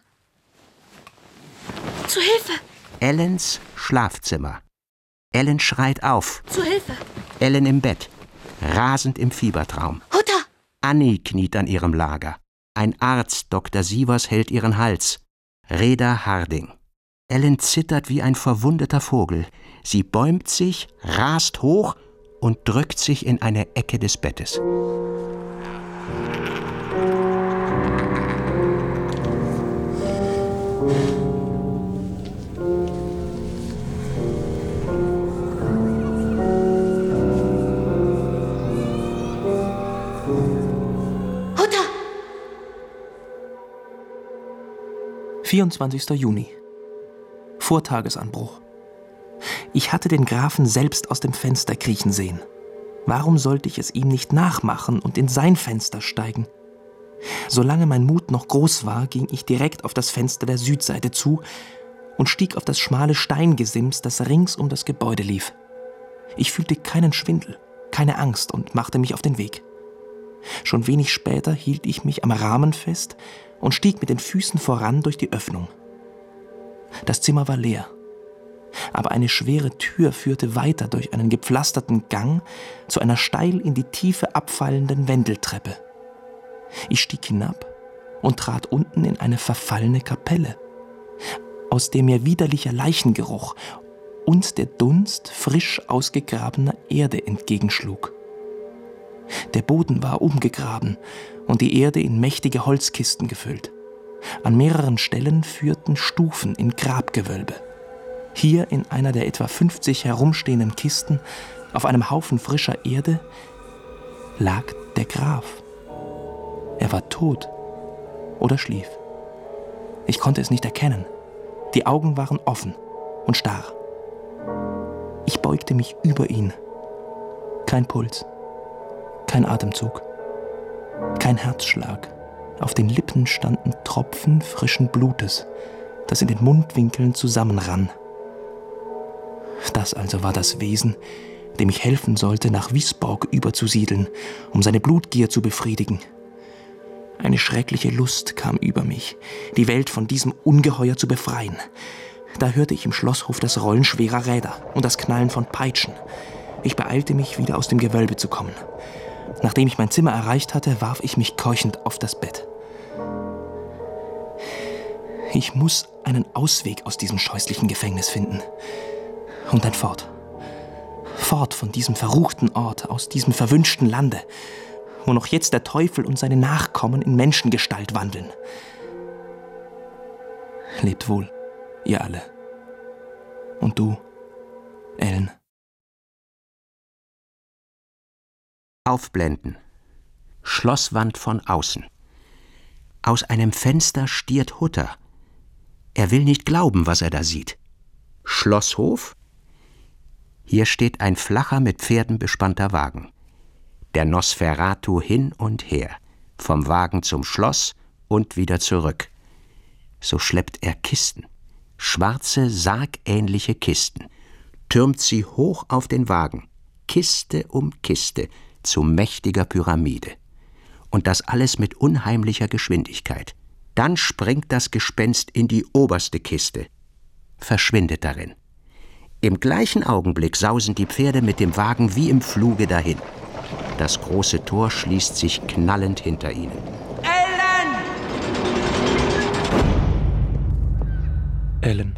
Zu Hilfe! Ellens Schlafzimmer. Ellen schreit auf. Zu Hilfe! Ellen im Bett, rasend im Fiebertraum. Hutter! Annie kniet an ihrem Lager. Ein Arzt, Doktor Sievers, hält ihren Hals. Reda Harding. Ellen zittert wie ein verwundeter Vogel. Sie bäumt sich, rast hoch und drückt sich in eine Ecke des Bettes. vierundzwanzigster Juni. Vortagesanbruch. Ich hatte den Grafen selbst aus dem Fenster kriechen sehen. Warum sollte ich es ihm nicht nachmachen und in sein Fenster steigen? Solange mein Mut noch groß war, ging ich direkt auf das Fenster der Südseite zu und stieg auf das schmale Steingesims, das rings um das Gebäude lief. Ich fühlte keinen Schwindel, keine Angst und machte mich auf den Weg. Schon wenig später hielt ich mich am Rahmen fest und stieg mit den Füßen voran durch die Öffnung. Das Zimmer war leer, aber eine schwere Tür führte weiter durch einen gepflasterten Gang zu einer steil in die Tiefe abfallenden Wendeltreppe. Ich stieg hinab und trat unten in eine verfallene Kapelle, aus der mir widerlicher Leichengeruch und der Dunst frisch ausgegrabener Erde entgegenschlug. Der Boden war umgegraben und die Erde in mächtige Holzkisten gefüllt. An mehreren Stellen führten Stufen in Grabgewölbe. Hier in einer der etwa fünfzig herumstehenden Kisten, auf einem Haufen frischer Erde, lag der Graf. Er war tot oder schlief. Ich konnte es nicht erkennen. Die Augen waren offen und starr. Ich beugte mich über ihn. Kein Puls. Kein Atemzug, kein Herzschlag. Auf den Lippen standen Tropfen frischen Blutes, das in den Mundwinkeln zusammenrann. Das also war das Wesen, dem ich helfen sollte, nach Wisborg überzusiedeln, um seine Blutgier zu befriedigen. Eine schreckliche Lust kam über mich, die Welt von diesem Ungeheuer zu befreien. Da hörte ich im Schlosshof das Rollen schwerer Räder und das Knallen von Peitschen. Ich beeilte mich, wieder aus dem Gewölbe zu kommen. Nachdem ich mein Zimmer erreicht hatte, warf ich mich keuchend auf das Bett. Ich muss einen Ausweg aus diesem scheußlichen Gefängnis finden. Und dann fort. Fort von diesem verruchten Ort, aus diesem verwünschten Lande, wo noch jetzt der Teufel und seine Nachkommen in Menschengestalt wandeln. Lebt wohl, ihr alle. Und du, Ellen. Aufblenden. Schlosswand von außen. Aus einem Fenster stiert Hutter. Er will nicht glauben, was er da sieht. Schlosshof? Hier steht ein flacher, mit Pferden bespannter Wagen. Der Nosferatu hin und her, vom Wagen zum Schloss und wieder zurück. So schleppt er Kisten, schwarze, sargähnliche Kisten, türmt sie hoch auf den Wagen, Kiste um Kiste, zu mächtiger Pyramide. Und das alles mit unheimlicher Geschwindigkeit. Dann springt das Gespenst in die oberste Kiste, verschwindet darin. Im gleichen Augenblick sausen die Pferde mit dem Wagen wie im Fluge dahin. Das große Tor schließt sich knallend hinter ihnen. Ellen.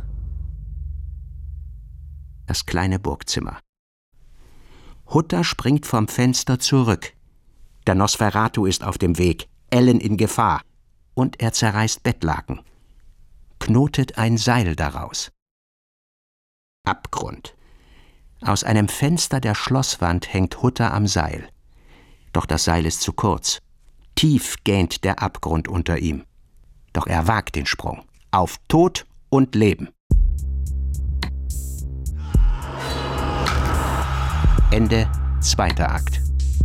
Das kleine Burgzimmer. Hutter springt vom Fenster zurück. Der Nosferatu ist auf dem Weg, Ellen in Gefahr. Und er zerreißt Bettlaken. Knotet ein Seil daraus. Abgrund. Aus einem Fenster der Schlosswand hängt Hutter am Seil. Doch das Seil ist zu kurz. Tief gähnt der Abgrund unter ihm. Doch er wagt den Sprung. Auf Tod und Leben. Ende, zweiter Akt.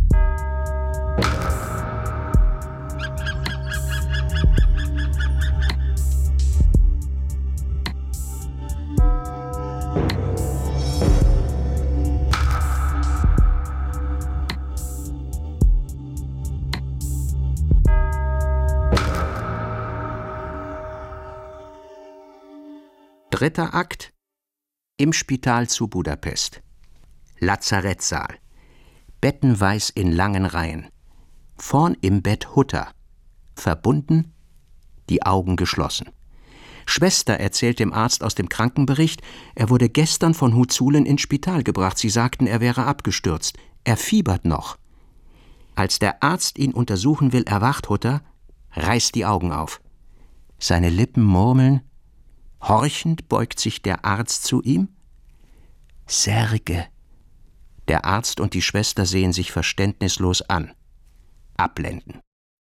Dritter Akt. Im Spital zu Budapest. Lazarettsaal. Bettenweiß in langen Reihen. Vorn im Bett Hutter. Verbunden, die Augen geschlossen. Schwester erzählt dem Arzt aus dem Krankenbericht, er wurde gestern von Huzulen ins Spital gebracht. Sie sagten, er wäre abgestürzt. Er fiebert noch. Als der Arzt ihn untersuchen will, erwacht Hutter, reißt die Augen auf. Seine Lippen murmeln. Horchend beugt sich der Arzt zu ihm. Särge. Der Arzt und die Schwester sehen sich verständnislos an. Abblenden.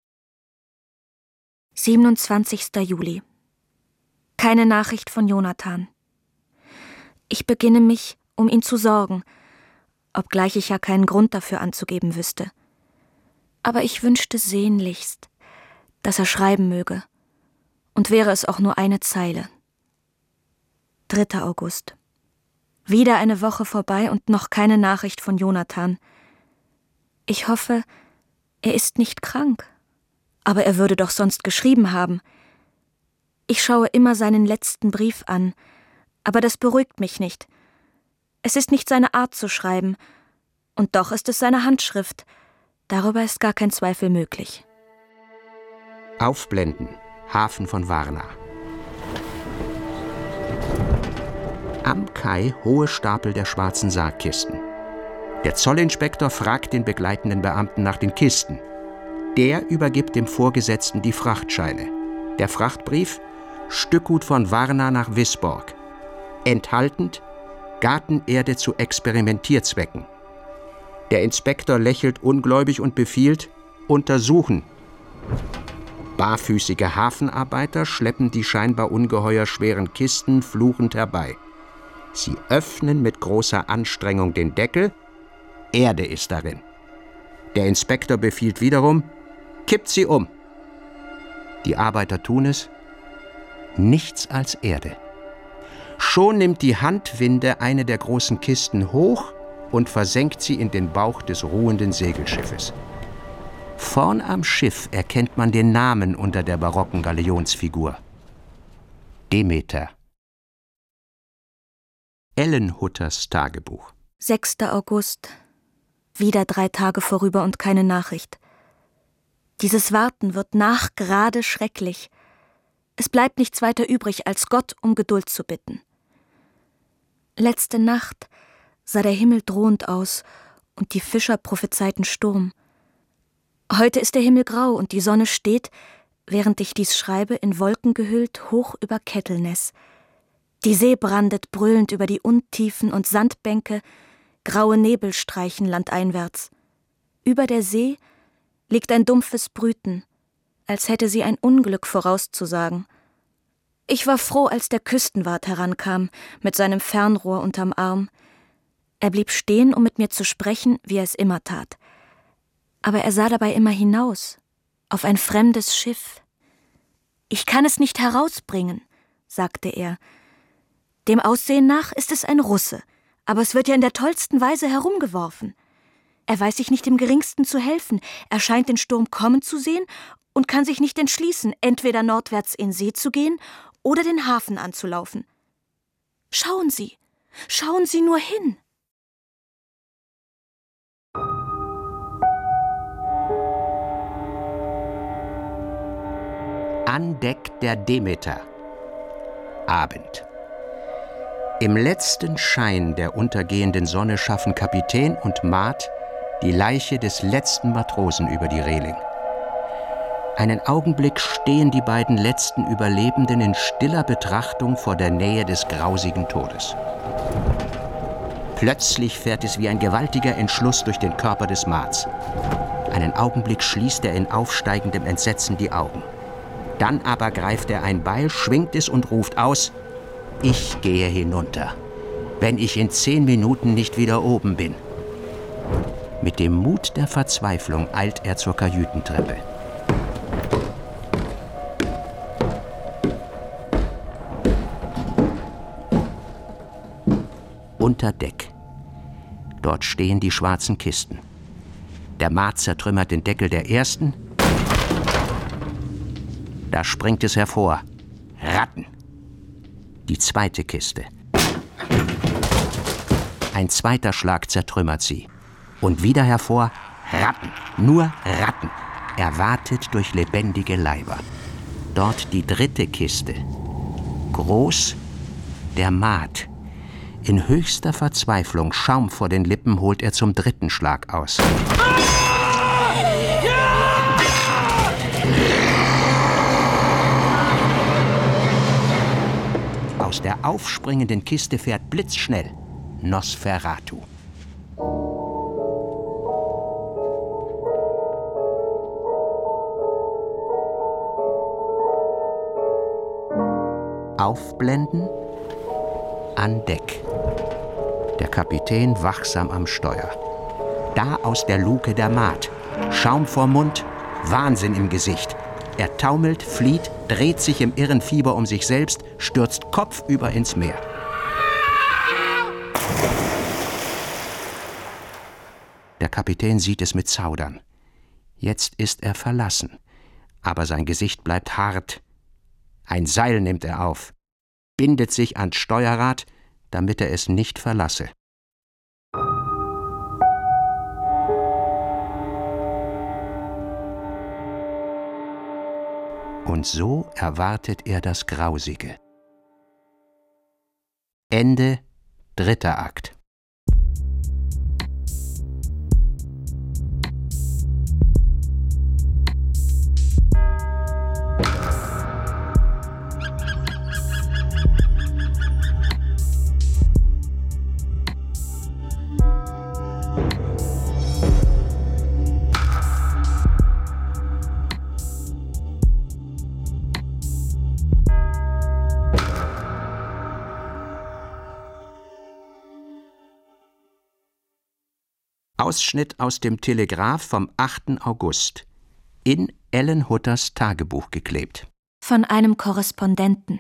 siebenundzwanzigster Juli. Keine Nachricht von Jonathan. Ich beginne mich, um ihn zu sorgen, obgleich ich ja keinen Grund dafür anzugeben wüsste. Aber ich wünschte sehnlichst, dass er schreiben möge, und wäre es auch nur eine Zeile. dritter August. Wieder eine Woche vorbei und noch keine Nachricht von Jonathan. Ich hoffe, er ist nicht krank. Aber er würde doch sonst geschrieben haben. Ich schaue immer seinen letzten Brief an, aber das beruhigt mich nicht. Es ist nicht seine Art zu schreiben, und doch ist es seine Handschrift. Darüber ist gar kein Zweifel möglich. Aufblenden. Hafen von Varna. Am Kai hohe Stapel der schwarzen Sargkisten. Der Zollinspektor fragt den begleitenden Beamten nach den Kisten. Der übergibt dem Vorgesetzten die Frachtscheine. Der Frachtbrief: Stückgut von Varna nach Wisborg. Enthaltend Gartenerde zu Experimentierzwecken. Der Inspektor lächelt ungläubig und befiehlt: Untersuchen. Barfüßige Hafenarbeiter schleppen die scheinbar ungeheuer schweren Kisten fluchend herbei. Sie öffnen mit großer Anstrengung den Deckel. Erde ist darin. Der Inspektor befiehlt wiederum: Kippt sie um. Die Arbeiter tun es. Nichts als Erde. Schon nimmt die Handwinde eine der großen Kisten hoch und versenkt sie in den Bauch des ruhenden Segelschiffes. Vorn am Schiff erkennt man den Namen unter der barocken Galionsfigur. Demeter. Ellen Hutters Tagebuch. sechster August. Wieder drei Tage vorüber und keine Nachricht. Dieses Warten wird nachgerade schrecklich. Es bleibt nichts weiter übrig, als Gott um Geduld zu bitten. Letzte Nacht sah der Himmel drohend aus und die Fischer prophezeiten Sturm. Heute ist der Himmel grau und die Sonne steht, während ich dies schreibe, in Wolken gehüllt, hoch über Kettelness. Die See brandet brüllend über die Untiefen und Sandbänke, graue Nebel streichen landeinwärts. Über der See liegt ein dumpfes Brüten, als hätte sie ein Unglück vorauszusagen. Ich war froh, als der Küstenwart herankam, mit seinem Fernrohr unterm Arm. Er blieb stehen, um mit mir zu sprechen, wie er es immer tat. Aber er sah dabei immer hinaus, auf ein fremdes Schiff. »Ich kann es nicht herausbringen«, sagte er. »Dem Aussehen nach ist es ein Russe, aber es wird ja in der tollsten Weise herumgeworfen. Er weiß sich nicht im geringsten zu helfen, er scheint den Sturm kommen zu sehen und kann sich nicht entschließen, entweder nordwärts in See zu gehen oder den Hafen anzulaufen. Schauen Sie, schauen Sie nur hin!« An Deck der Demeter. Abend. Im letzten Schein der untergehenden Sonne schaffen Kapitän und Maat die Leiche des letzten Matrosen über die Reling. Einen Augenblick stehen die beiden letzten Überlebenden in stiller Betrachtung vor der Nähe des grausigen Todes. Plötzlich fährt es wie ein gewaltiger Entschluss durch den Körper des Maats. Einen Augenblick schließt er in aufsteigendem Entsetzen die Augen. Dann aber greift er ein Beil, schwingt es und ruft aus: Ich gehe hinunter, wenn ich in zehn Minuten nicht wieder oben bin. Mit dem Mut der Verzweiflung eilt er zur Kajütentreppe. Unter Deck. Dort stehen die schwarzen Kisten. Der Maat zertrümmert den Deckel der ersten. Da springt es hervor. Ratten. Die zweite Kiste. Ein zweiter Schlag zertrümmert sie. Und wieder hervor. Ratten. Nur Ratten. Er wartet durch lebendige Leiber. Dort die dritte Kiste. Groß. Der Maat. In höchster Verzweiflung, Schaum vor den Lippen, holt er zum dritten Schlag aus. Aus der aufspringenden Kiste fährt blitzschnell Nosferatu. Aufblenden. An Deck. Der Kapitän wachsam am Steuer. Da aus der Luke der Maat. Schaum vor Mund, Wahnsinn im Gesicht. Er taumelt, flieht, dreht sich im irren Fieber um sich selbst, stürzt kopfüber ins Meer. Der Kapitän sieht es mit Zaudern. Jetzt ist er verlassen. Aber sein Gesicht bleibt hart. Ein Seil nimmt er auf, bindet sich ans Steuerrad, damit er es nicht verlasse. Und so erwartet er das Grausige. Ende, dritter Akt. Ausschnitt aus dem Telegraph vom achten August. In Ellen Hutters Tagebuch geklebt. Von einem Korrespondenten.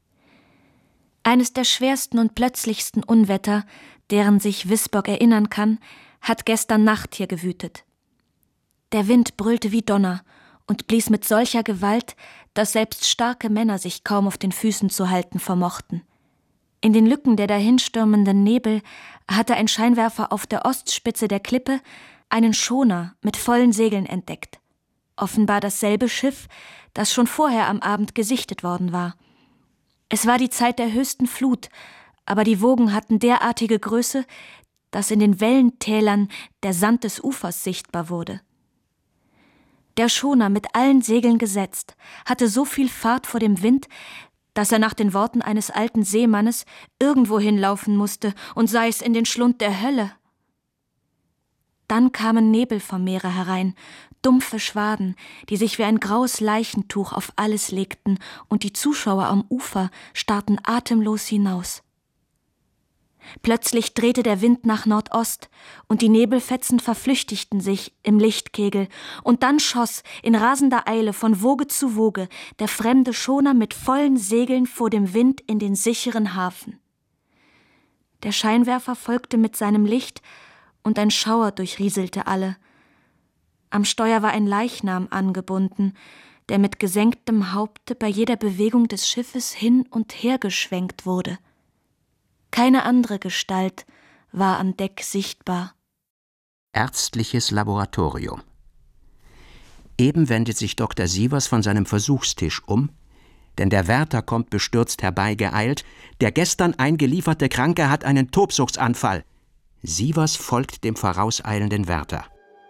Eines der schwersten und plötzlichsten Unwetter, deren sich Wisborg erinnern kann, hat gestern Nacht hier gewütet. Der Wind brüllte wie Donner und blies mit solcher Gewalt, dass selbst starke Männer sich kaum auf den Füßen zu halten vermochten. In den Lücken der dahinstürmenden Nebel hatte ein Scheinwerfer auf der Ostspitze der Klippe einen Schoner mit vollen Segeln entdeckt. Offenbar dasselbe Schiff, das schon vorher am Abend gesichtet worden war. Es war die Zeit der höchsten Flut, aber die Wogen hatten derartige Größe, dass in den Wellentälern der Sand des Ufers sichtbar wurde. Der Schoner, mit allen Segeln gesetzt, hatte so viel Fahrt vor dem Wind, dass er nach den Worten eines alten Seemannes irgendwo hinlaufen musste und sei es in den Schlund der Hölle. Dann kamen Nebel vom Meere herein, dumpfe Schwaden, die sich wie ein graues Leichentuch auf alles legten, und die Zuschauer am Ufer starrten atemlos hinaus. Plötzlich drehte der Wind nach Nordost, und die Nebelfetzen verflüchtigten sich im Lichtkegel, und dann schoss in rasender Eile von Woge zu Woge der fremde Schoner mit vollen Segeln vor dem Wind in den sicheren Hafen. Der Scheinwerfer folgte mit seinem Licht, und ein Schauer durchrieselte alle. Am Steuer war ein Leichnam angebunden, der mit gesenktem Haupte bei jeder Bewegung des Schiffes hin und her geschwenkt wurde. Keine andere Gestalt war an Deck sichtbar. Ärztliches Laboratorium. Eben wendet sich Doktor Sievers von seinem Versuchstisch um, denn der Wärter kommt bestürzt herbeigeeilt. Der gestern eingelieferte Kranke hat einen Tobsuchtsanfall. Sievers folgt dem vorauseilenden Wärter.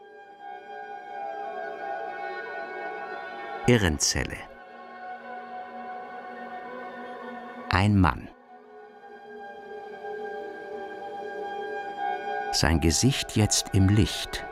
Irrenzelle. Ein Mann. Sein Gesicht jetzt im Licht.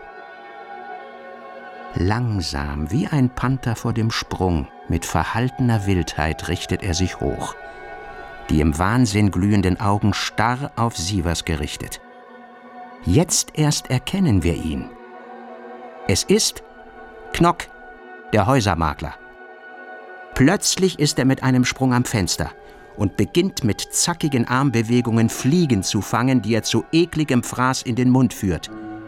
Langsam, wie ein Panther vor dem Sprung, mit verhaltener Wildheit richtet er sich hoch. Die im Wahnsinn glühenden Augen starr auf Sievers gerichtet. Jetzt erst erkennen wir ihn. Es ist Knock, der Häusermakler. Plötzlich ist er mit einem Sprung am Fenster und beginnt mit zackigen Armbewegungen Fliegen zu fangen, die er zu ekligem Fraß in den Mund führt.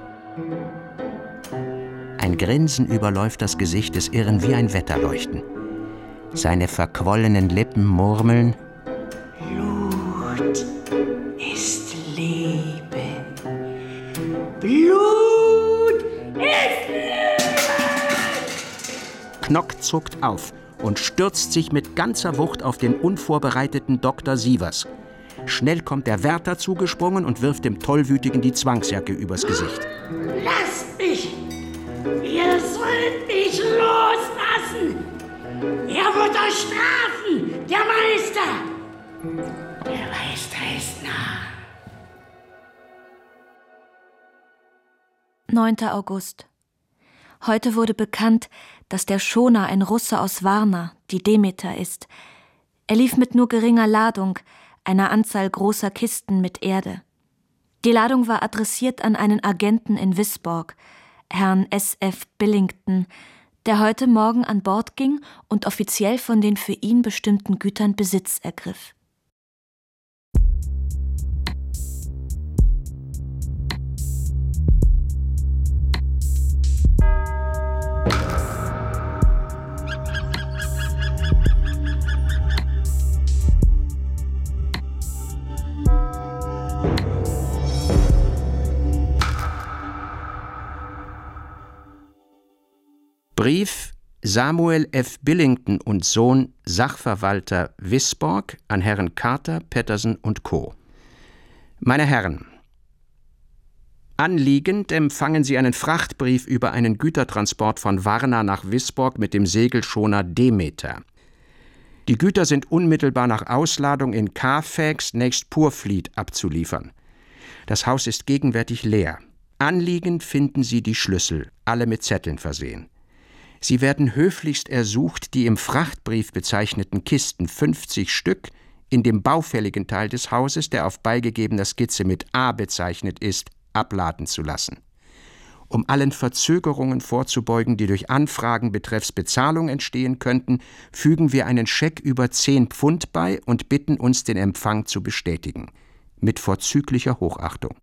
Ein Grinsen überläuft das Gesicht des Irren wie ein Wetterleuchten. Seine verquollenen Lippen murmeln: Blut ist Leben. Blut ist Leben! Knock zuckt auf und stürzt sich mit ganzer Wucht auf den unvorbereiteten Doktor Sievers. Schnell kommt der Wärter zugesprungen und wirft dem Tollwütigen die Zwangsjacke übers Gesicht. Lasst mich! Ihr sollt mich loslassen! Er wird euch strafen, der Meister! Der Meister ist nah. neunter August. Heute wurde bekannt, dass der Schoner ein Russe aus Warna, die Demeter ist. Er lief mit nur geringer Ladung, einer Anzahl großer Kisten mit Erde. Die Ladung war adressiert an einen Agenten in Wisborg, Herrn S F Billington, der heute Morgen an Bord ging und offiziell von den für ihn bestimmten Gütern Besitz ergriff. Brief Samuel F. Billington und Sohn, Sachverwalter Wisborg, an Herren Carter, Patterson und Co. Meine Herren, anliegend empfangen Sie einen Frachtbrief über einen Gütertransport von Warna nach Wisborg mit dem Segelschoner Demeter. Die Güter sind unmittelbar nach Ausladung in Carfax nächst Purfleet abzuliefern. Das Haus ist gegenwärtig leer. Anliegend finden Sie die Schlüssel, alle mit Zetteln versehen. Sie werden höflichst ersucht, die im Frachtbrief bezeichneten Kisten, fünfzig Stück, in dem baufälligen Teil des Hauses, der auf beigegebener Skizze mit A bezeichnet ist, abladen zu lassen. Um allen Verzögerungen vorzubeugen, die durch Anfragen betreffs Bezahlung entstehen könnten, fügen wir einen Scheck über zehn Pfund bei und bitten uns, den Empfang zu bestätigen. Mit vorzüglicher Hochachtung.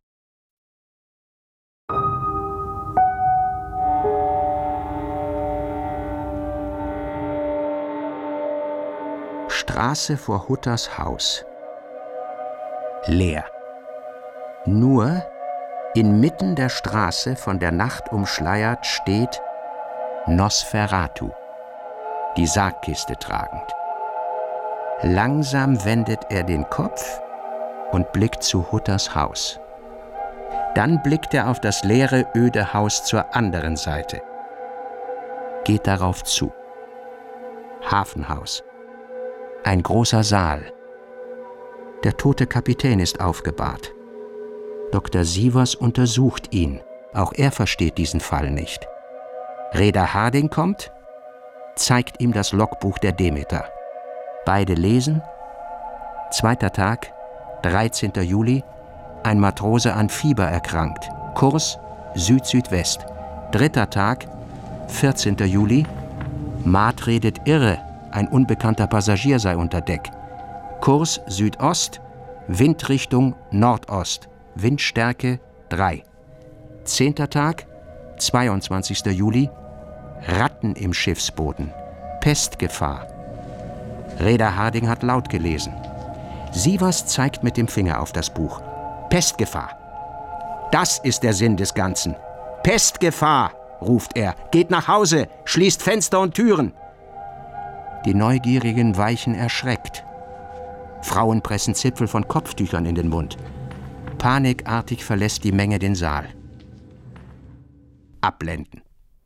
Straße vor Hutters Haus. Leer. Nur inmitten der Straße, von der Nacht umschleiert, steht Nosferatu, die Sargkiste tragend. Langsam wendet er den Kopf und blickt zu Hutters Haus. Dann blickt er auf das leere, öde Haus zur anderen Seite. Geht darauf zu. Hafenhaus. Ein großer Saal. Der tote Kapitän ist aufgebahrt. Doktor Sievers untersucht ihn. Auch er versteht diesen Fall nicht. Reeder Harding kommt, zeigt ihm das Logbuch der Demeter. Beide lesen. Zweiter Tag, dreizehnter Juli, ein Matrose an Fieber erkrankt. Kurs Süd-Südwest. Dritter Tag, vierzehnter Juli, Maat redet irre, ein unbekannter Passagier sei unter Deck. Kurs Südost, Windrichtung Nordost, Windstärke drei. Zehnter Tag, zweiundzwanzigster Juli, Ratten im Schiffsboden, Pestgefahr. Reeder Harding hat laut gelesen. Sievers zeigt mit dem Finger auf das Buch. Pestgefahr. Das ist der Sinn des Ganzen. Pestgefahr, ruft er. Geht nach Hause, schließt Fenster und Türen. Die Neugierigen weichen erschreckt. Frauen pressen Zipfel von Kopftüchern in den Mund. Panikartig verlässt die Menge den Saal. Abblenden.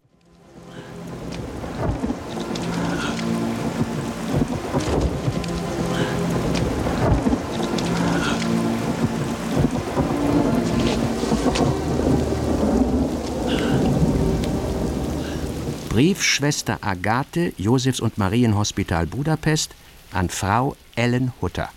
Brief Schwester Agathe, Josefs- und Marienhospital Budapest, an Frau Ellen Hutter.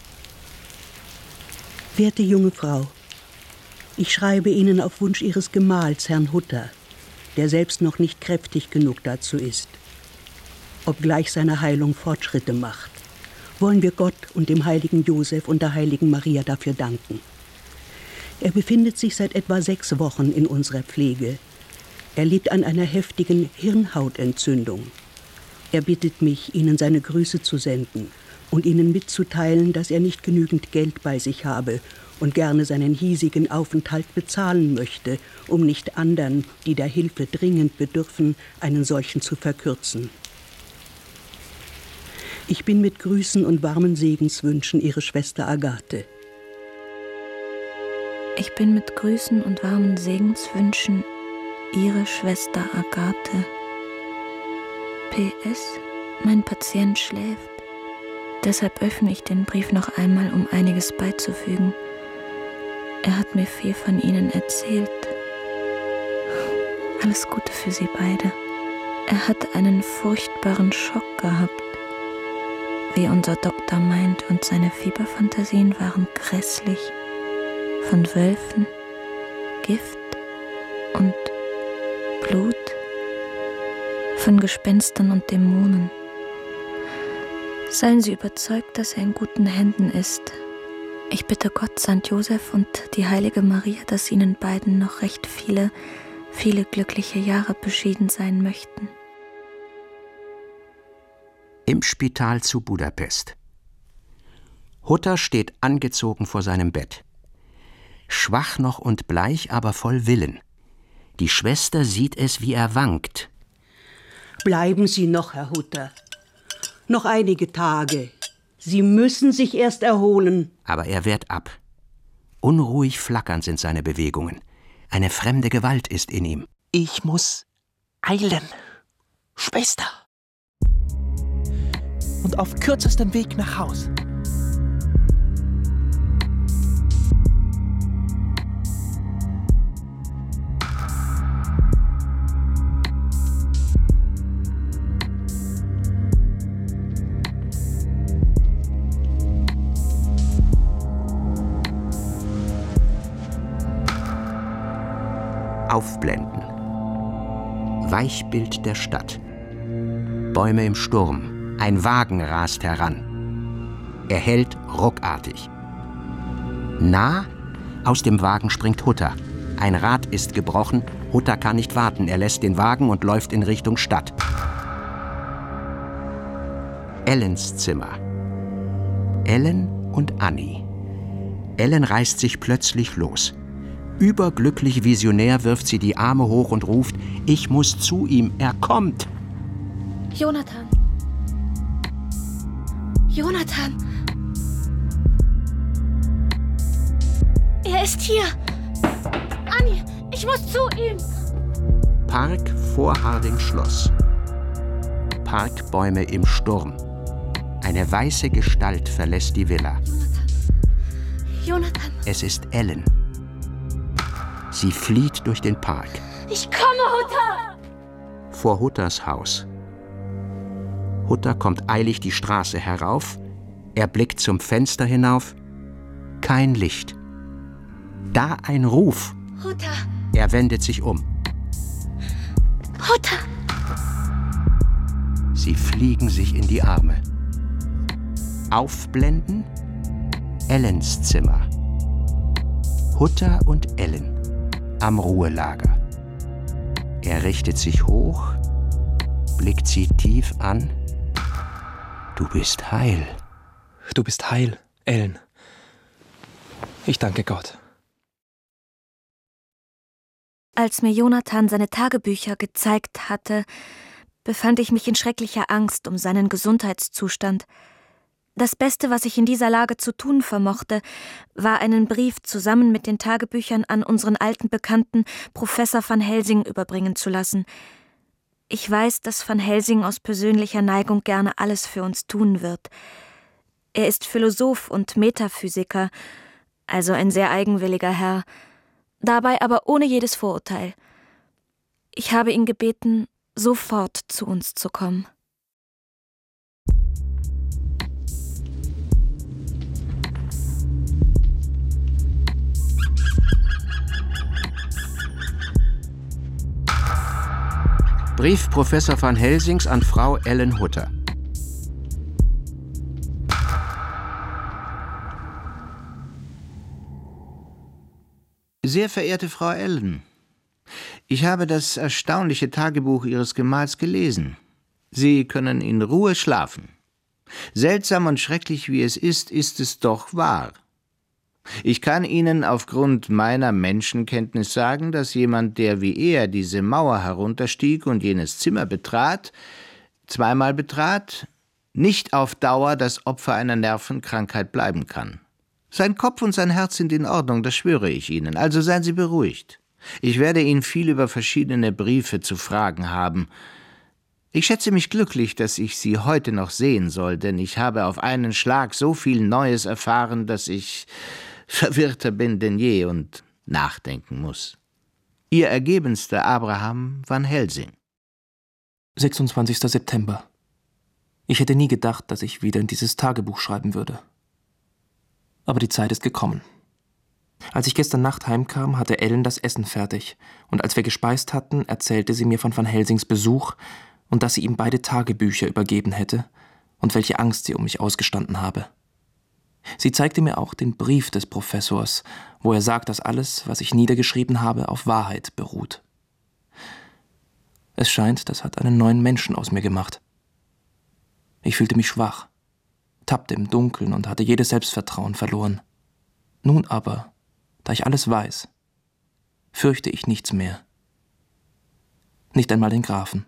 Werte junge Frau, ich schreibe Ihnen auf Wunsch Ihres Gemahls, Herrn Hutter, der selbst noch nicht kräftig genug dazu ist. Obgleich seine Heilung Fortschritte macht, wollen wir Gott und dem heiligen Josef und der heiligen Maria dafür danken. Er befindet sich seit etwa sechs Wochen in unserer Pflege. Er litt an einer heftigen Hirnhautentzündung. Er bittet mich, Ihnen seine Grüße zu senden und Ihnen mitzuteilen, dass er nicht genügend Geld bei sich habe und gerne seinen hiesigen Aufenthalt bezahlen möchte, um nicht anderen, die der Hilfe dringend bedürfen, einen solchen zu verkürzen. Ich bin mit Grüßen und warmen Segenswünschen Ihre Schwester Agathe. Ich bin mit Grüßen und warmen Segenswünschen Ihre Schwester Agathe. P S. Mein Patient schläft. Deshalb öffne ich den Brief noch einmal, um einiges beizufügen. Er hat mir viel von Ihnen erzählt. Alles Gute für Sie beide. Er hat einen furchtbaren Schock gehabt, wie unser Doktor meint, und seine Fieberfantasien waren grässlich. Von Wölfen, Gift und Blut, von Gespenstern und Dämonen. Seien Sie überzeugt, dass er in guten Händen ist. Ich bitte Gott, Sankt Josef und die heilige Maria, dass Ihnen beiden noch recht viele, viele glückliche Jahre beschieden sein möchten. Im Spital zu Budapest. Hutter steht angezogen vor seinem Bett. Schwach noch und bleich, aber voll Willen. Die Schwester sieht es, wie er wankt. Bleiben Sie noch, Herr Hutter. Noch einige Tage. Sie müssen sich erst erholen. Aber er wehrt ab. Unruhig flackernd sind seine Bewegungen. Eine fremde Gewalt ist in ihm. Ich muss eilen, Schwester. Und auf kürzestem Weg nach Haus. Aufblenden. Weichbild der Stadt. Bäume im Sturm. Ein Wagen rast heran. Er hält ruckartig. Nah, aus dem Wagen springt Hutter. Ein Rad ist gebrochen. Hutter kann nicht warten. Er lässt den Wagen und läuft in Richtung Stadt. Ellens Zimmer. Ellen und Annie. Ellen reißt sich plötzlich los. Überglücklich visionär wirft sie die Arme hoch und ruft: Ich muss zu ihm, er kommt! Jonathan! Jonathan! Er ist hier! Annie, ich muss zu ihm! Park vor Harding-Schloss. Parkbäume im Sturm. Eine weiße Gestalt verlässt die Villa. Jonathan! Jonathan! Es ist Ellen. Sie flieht durch den Park. Ich komme, Hutter! Vor Hutters Haus. Hutter kommt eilig die Straße herauf. Er blickt zum Fenster hinauf. Kein Licht. Da ein Ruf. Hutter! Er wendet sich um. Hutter! Sie fliegen sich in die Arme. Aufblenden. Ellens Zimmer. Hutter und Ellen am Ruhelager. Er richtet sich hoch, blickt sie tief an. Du bist heil. Du bist heil, Ellen. Ich danke Gott. Als mir Jonathan seine Tagebücher gezeigt hatte, befand ich mich in schrecklicher Angst um seinen Gesundheitszustand. Das Beste, was ich in dieser Lage zu tun vermochte, war einen Brief zusammen mit den Tagebüchern an unseren alten Bekannten Professor van Helsing überbringen zu lassen. Ich weiß, dass Van Helsing aus persönlicher Neigung gerne alles für uns tun wird. Er ist Philosoph und Metaphysiker, also ein sehr eigenwilliger Herr, dabei aber ohne jedes Vorurteil. Ich habe ihn gebeten, sofort zu uns zu kommen. Brief Professor van Helsings an Frau Ellen Hutter. Sehr verehrte Frau Ellen, ich habe das erstaunliche Tagebuch Ihres Gemahls gelesen. Sie können in Ruhe schlafen. Seltsam und schrecklich wie es ist, ist es doch wahr. Ich kann Ihnen aufgrund meiner Menschenkenntnis sagen, dass jemand, der wie er diese Mauer herunterstieg und jenes Zimmer betrat, zweimal betrat, nicht auf Dauer das Opfer einer Nervenkrankheit bleiben kann. Sein Kopf und sein Herz sind in Ordnung, das schwöre ich Ihnen, also seien Sie beruhigt. Ich werde ihn viel über verschiedene Briefe zu fragen haben. Ich schätze mich glücklich, dass ich Sie heute noch sehen soll, denn ich habe auf einen Schlag so viel Neues erfahren, dass ich verwirrter bin denn je und nachdenken muss. Ihr ergebenster Abraham van Helsing. sechsundzwanzigster September. Ich hätte nie gedacht, dass ich wieder in dieses Tagebuch schreiben würde. Aber die Zeit ist gekommen. Als ich gestern Nacht heimkam, hatte Ellen das Essen fertig, und als wir gespeist hatten, erzählte sie mir von Van Helsings Besuch und dass sie ihm beide Tagebücher übergeben hätte und welche Angst sie um mich ausgestanden habe. Sie zeigte mir auch den Brief des Professors, wo er sagt, dass alles, was ich niedergeschrieben habe, auf Wahrheit beruht. Es scheint, das hat einen neuen Menschen aus mir gemacht. Ich fühlte mich schwach, tappte im Dunkeln und hatte jedes Selbstvertrauen verloren. Nun aber, da ich alles weiß, fürchte ich nichts mehr. Nicht einmal den Grafen.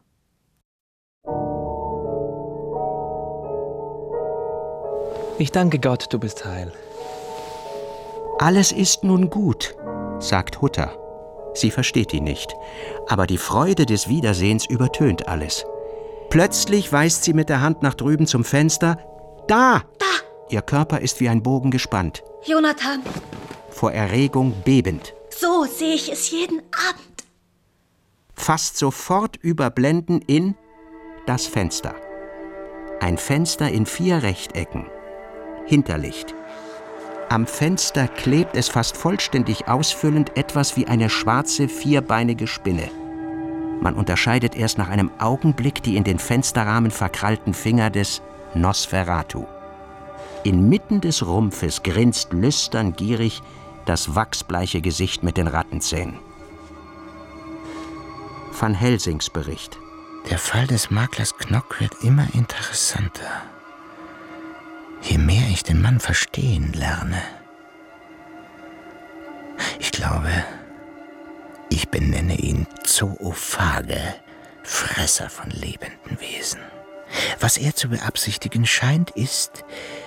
Ich danke Gott, du bist heil. Alles ist nun gut, sagt Hutter. Sie versteht ihn nicht, aber die Freude des Wiedersehens übertönt alles. Plötzlich weist sie mit der Hand nach drüben zum Fenster. Da! Da! Ihr Körper ist wie ein Bogen gespannt. Jonathan! Vor Erregung bebend. So sehe ich es jeden Abend. Fast sofort überblenden in das Fenster. Ein Fenster in vier Rechtecken. Hinterlicht. Am Fenster klebt es fast vollständig ausfüllend etwas wie eine schwarze, vierbeinige Spinne. Man unterscheidet erst nach einem Augenblick die in den Fensterrahmen verkrallten Finger des Nosferatu. Inmitten des Rumpfes grinst lüstern gierig das wachsbleiche Gesicht mit den Rattenzähnen. Van Helsings Bericht. Der Fall des Maklers Knock wird immer interessanter. Je mehr ich den Mann verstehen lerne. Ich glaube, ich benenne ihn Zoophage, Fresser von lebenden Wesen. Was er zu beabsichtigen scheint, ist,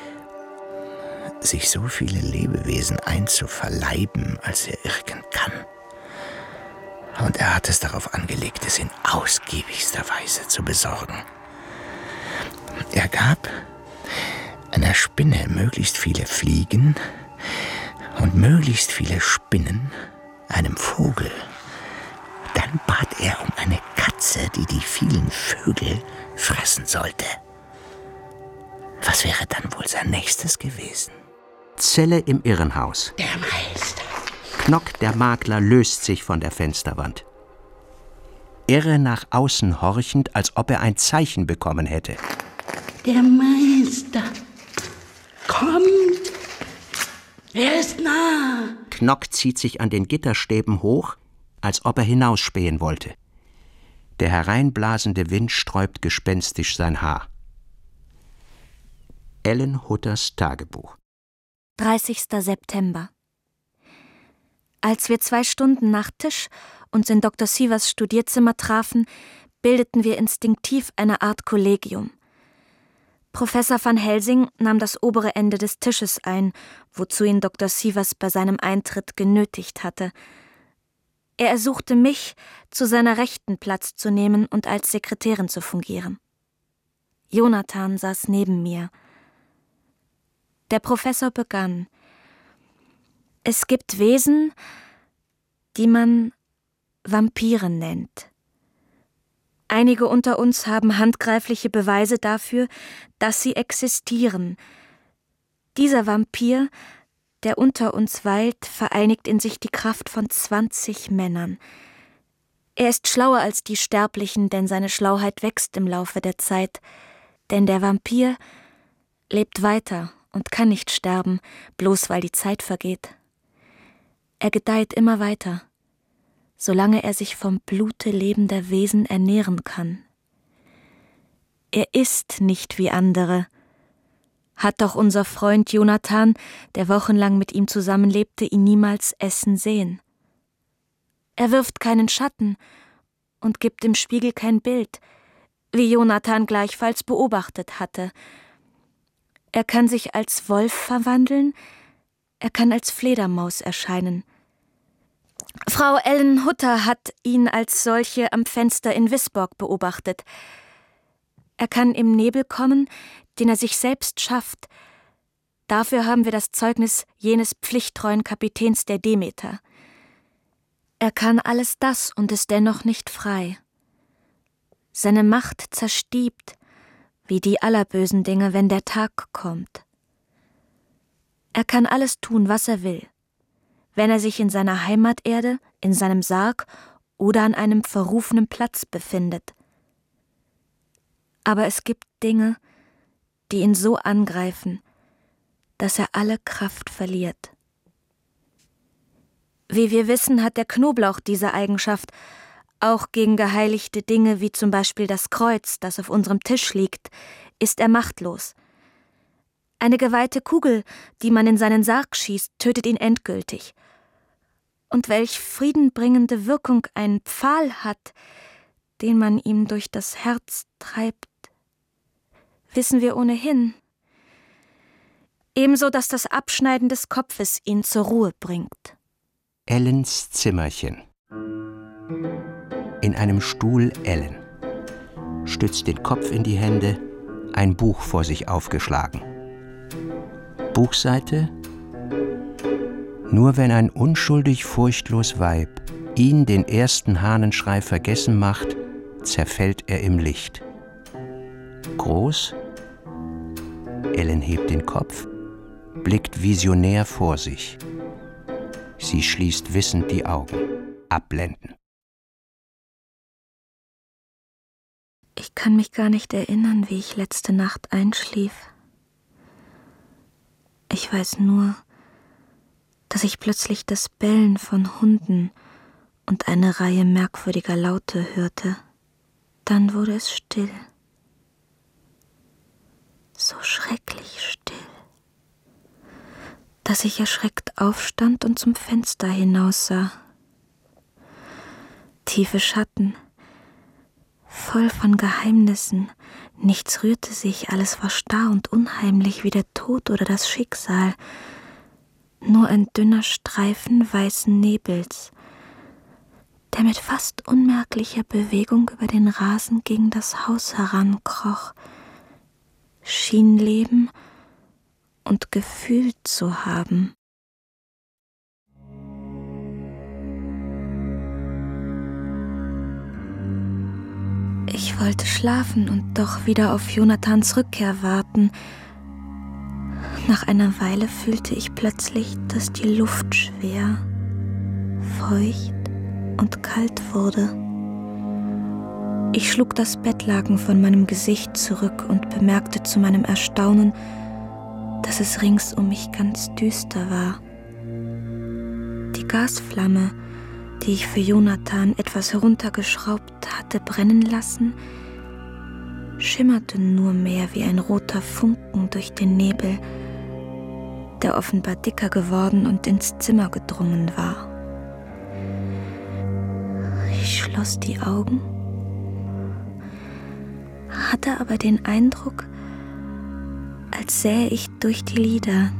sich so viele Lebewesen einzuverleiben, als er irgend kann. Und er hat es darauf angelegt, es in ausgiebigster Weise zu besorgen. Er gab einer Spinne möglichst viele Fliegen und möglichst viele Spinnen, einem Vogel. Dann bat er um eine Katze, die die vielen Vögel fressen sollte. Was wäre dann wohl sein nächstes gewesen? Zelle im Irrenhaus. Der Meister. Knock, der Makler, löst sich von der Fensterwand. Irre nach außen horchend, als ob er ein Zeichen bekommen hätte. Der Meister kommt. Er ist nah. Knock zieht sich an den Gitterstäben hoch, als ob er hinausspähen wollte. Der hereinblasende Wind sträubt gespenstisch sein Haar. Ellen Hutters Tagebuch. dreißigster September. Als wir zwei Stunden nach Tisch uns in Doktor Sievers Studierzimmer trafen, bildeten wir instinktiv eine Art Kollegium. Professor van Helsing nahm das obere Ende des Tisches ein, wozu ihn Doktor Sievers bei seinem Eintritt genötigt hatte. Er ersuchte mich, zu seiner Rechten Platz zu nehmen und als Sekretärin zu fungieren. Jonathan saß neben mir. Der Professor begann: Es gibt Wesen, die man Vampire nennt. Einige unter uns haben handgreifliche Beweise dafür, dass sie existieren. Dieser Vampir, der unter uns weilt, vereinigt in sich die Kraft von zwanzig Männern. Er ist schlauer als die Sterblichen, denn seine Schlauheit wächst im Laufe der Zeit. Denn der Vampir lebt weiter und kann nicht sterben, bloß weil die Zeit vergeht. Er gedeiht immer weiter, solange er sich vom Blute lebender Wesen ernähren kann. Er ist nicht wie andere. Hat doch unser Freund Jonathan, der wochenlang mit ihm zusammenlebte, ihn niemals essen sehen. Er wirft keinen Schatten und gibt im Spiegel kein Bild, wie Jonathan gleichfalls beobachtet hatte. Er kann sich als Wolf verwandeln, er kann als Fledermaus erscheinen. Frau Ellen Hutter hat ihn als solche am Fenster in Wisborg beobachtet. Er kann im Nebel kommen, den er sich selbst schafft. Dafür haben wir das Zeugnis jenes pflichttreuen Kapitäns der Demeter. Er kann alles das und ist dennoch nicht frei. Seine Macht zerstiebt, wie die aller bösen Dinge, wenn der Tag kommt. Er kann alles tun, was er will, wenn er sich in seiner Heimaterde, in seinem Sarg oder an einem verrufenen Platz befindet. Aber es gibt Dinge, die ihn so angreifen, dass er alle Kraft verliert. Wie wir wissen, hat der Knoblauch diese Eigenschaft, auch gegen geheiligte Dinge wie zum Beispiel das Kreuz, das auf unserem Tisch liegt, ist er machtlos. Eine geweihte Kugel, die man in seinen Sarg schießt, tötet ihn endgültig. Und welch friedenbringende Wirkung ein Pfahl hat, den man ihm durch das Herz treibt, wissen wir ohnehin. Ebenso, dass das Abschneiden des Kopfes ihn zur Ruhe bringt. Ellens Zimmerchen. In einem Stuhl Ellen. Stützt den Kopf in die Hände, ein Buch vor sich aufgeschlagen. Buchseite: Nur wenn ein unschuldig furchtlos Weib ihn den ersten Hahnenschrei vergessen macht, zerfällt er im Licht. Groß: Ellen hebt den Kopf, blickt visionär vor sich. Sie schließt wissend die Augen. Abblenden. Ich kann mich gar nicht erinnern, wie ich letzte Nacht einschlief. Ich weiß nur, dass ich plötzlich das Bellen von Hunden und eine Reihe merkwürdiger Laute hörte. Dann wurde es still. So schrecklich still, dass ich erschreckt aufstand und zum Fenster hinaussah. Tiefe Schatten, voll von Geheimnissen, nichts rührte sich, alles war starr und unheimlich wie der Tod oder das Schicksal. Nur ein dünner Streifen weißen Nebels, der mit fast unmerklicher Bewegung über den Rasen gegen das Haus herankroch, schien Leben und Gefühl zu haben. Ich wollte schlafen und doch wieder auf Jonathans Rückkehr warten. Nach einer Weile fühlte ich plötzlich, dass die Luft schwer, feucht und kalt wurde. Ich schlug das Bettlaken von meinem Gesicht zurück und bemerkte zu meinem Erstaunen, dass es rings um mich ganz düster war. Die Gasflamme, die ich für Jonathan etwas heruntergeschraubt hatte brennen lassen, schimmerte nur mehr wie ein roter Funken durch den Nebel, der offenbar dicker geworden und ins Zimmer gedrungen war. Ich schloss die Augen hatte aber den Eindruck, als sähe ich durch die Lider.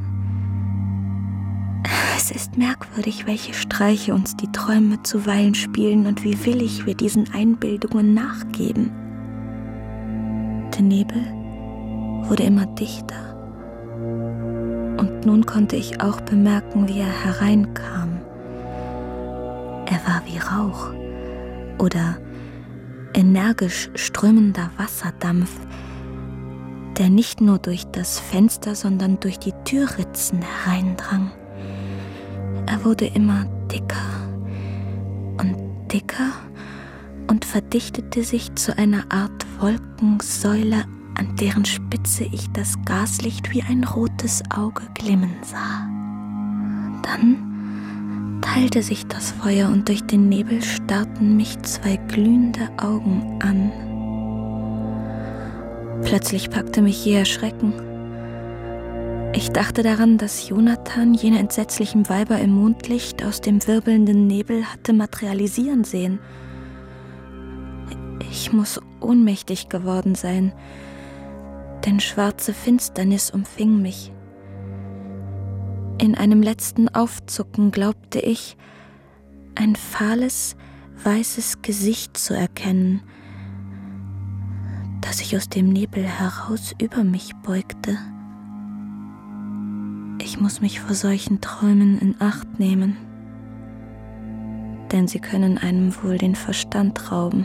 Es ist merkwürdig, welche Streiche uns die Träume zuweilen spielen und wie willig wir diesen Einbildungen nachgeben. Der Nebel wurde immer dichter. Und nun konnte ich auch bemerken, wie er hereinkam. Er war wie Rauch oder energisch strömender Wasserdampf, der nicht nur durch das Fenster, sondern durch die Türritzen hereindrang. Er wurde immer dicker und dicker und verdichtete sich zu einer Art Wolkensäule, an deren Spitze ich das Gaslicht wie ein rotes Auge glimmen sah. Dann teilte sich das Feuer und durch den Nebel starrten mich zwei glühende Augen an. Plötzlich packte mich jäher Schrecken. Ich dachte daran, dass Jonathan jene entsetzlichen Weiber im Mondlicht aus dem wirbelnden Nebel hatte materialisieren sehen. Ich muss ohnmächtig geworden sein, denn schwarze Finsternis umfing mich. In einem letzten Aufzucken glaubte ich, ein fahles, weißes Gesicht zu erkennen, das sich aus dem Nebel heraus über mich beugte. Ich muss mich vor solchen Träumen in Acht nehmen, denn sie können einem wohl den Verstand rauben.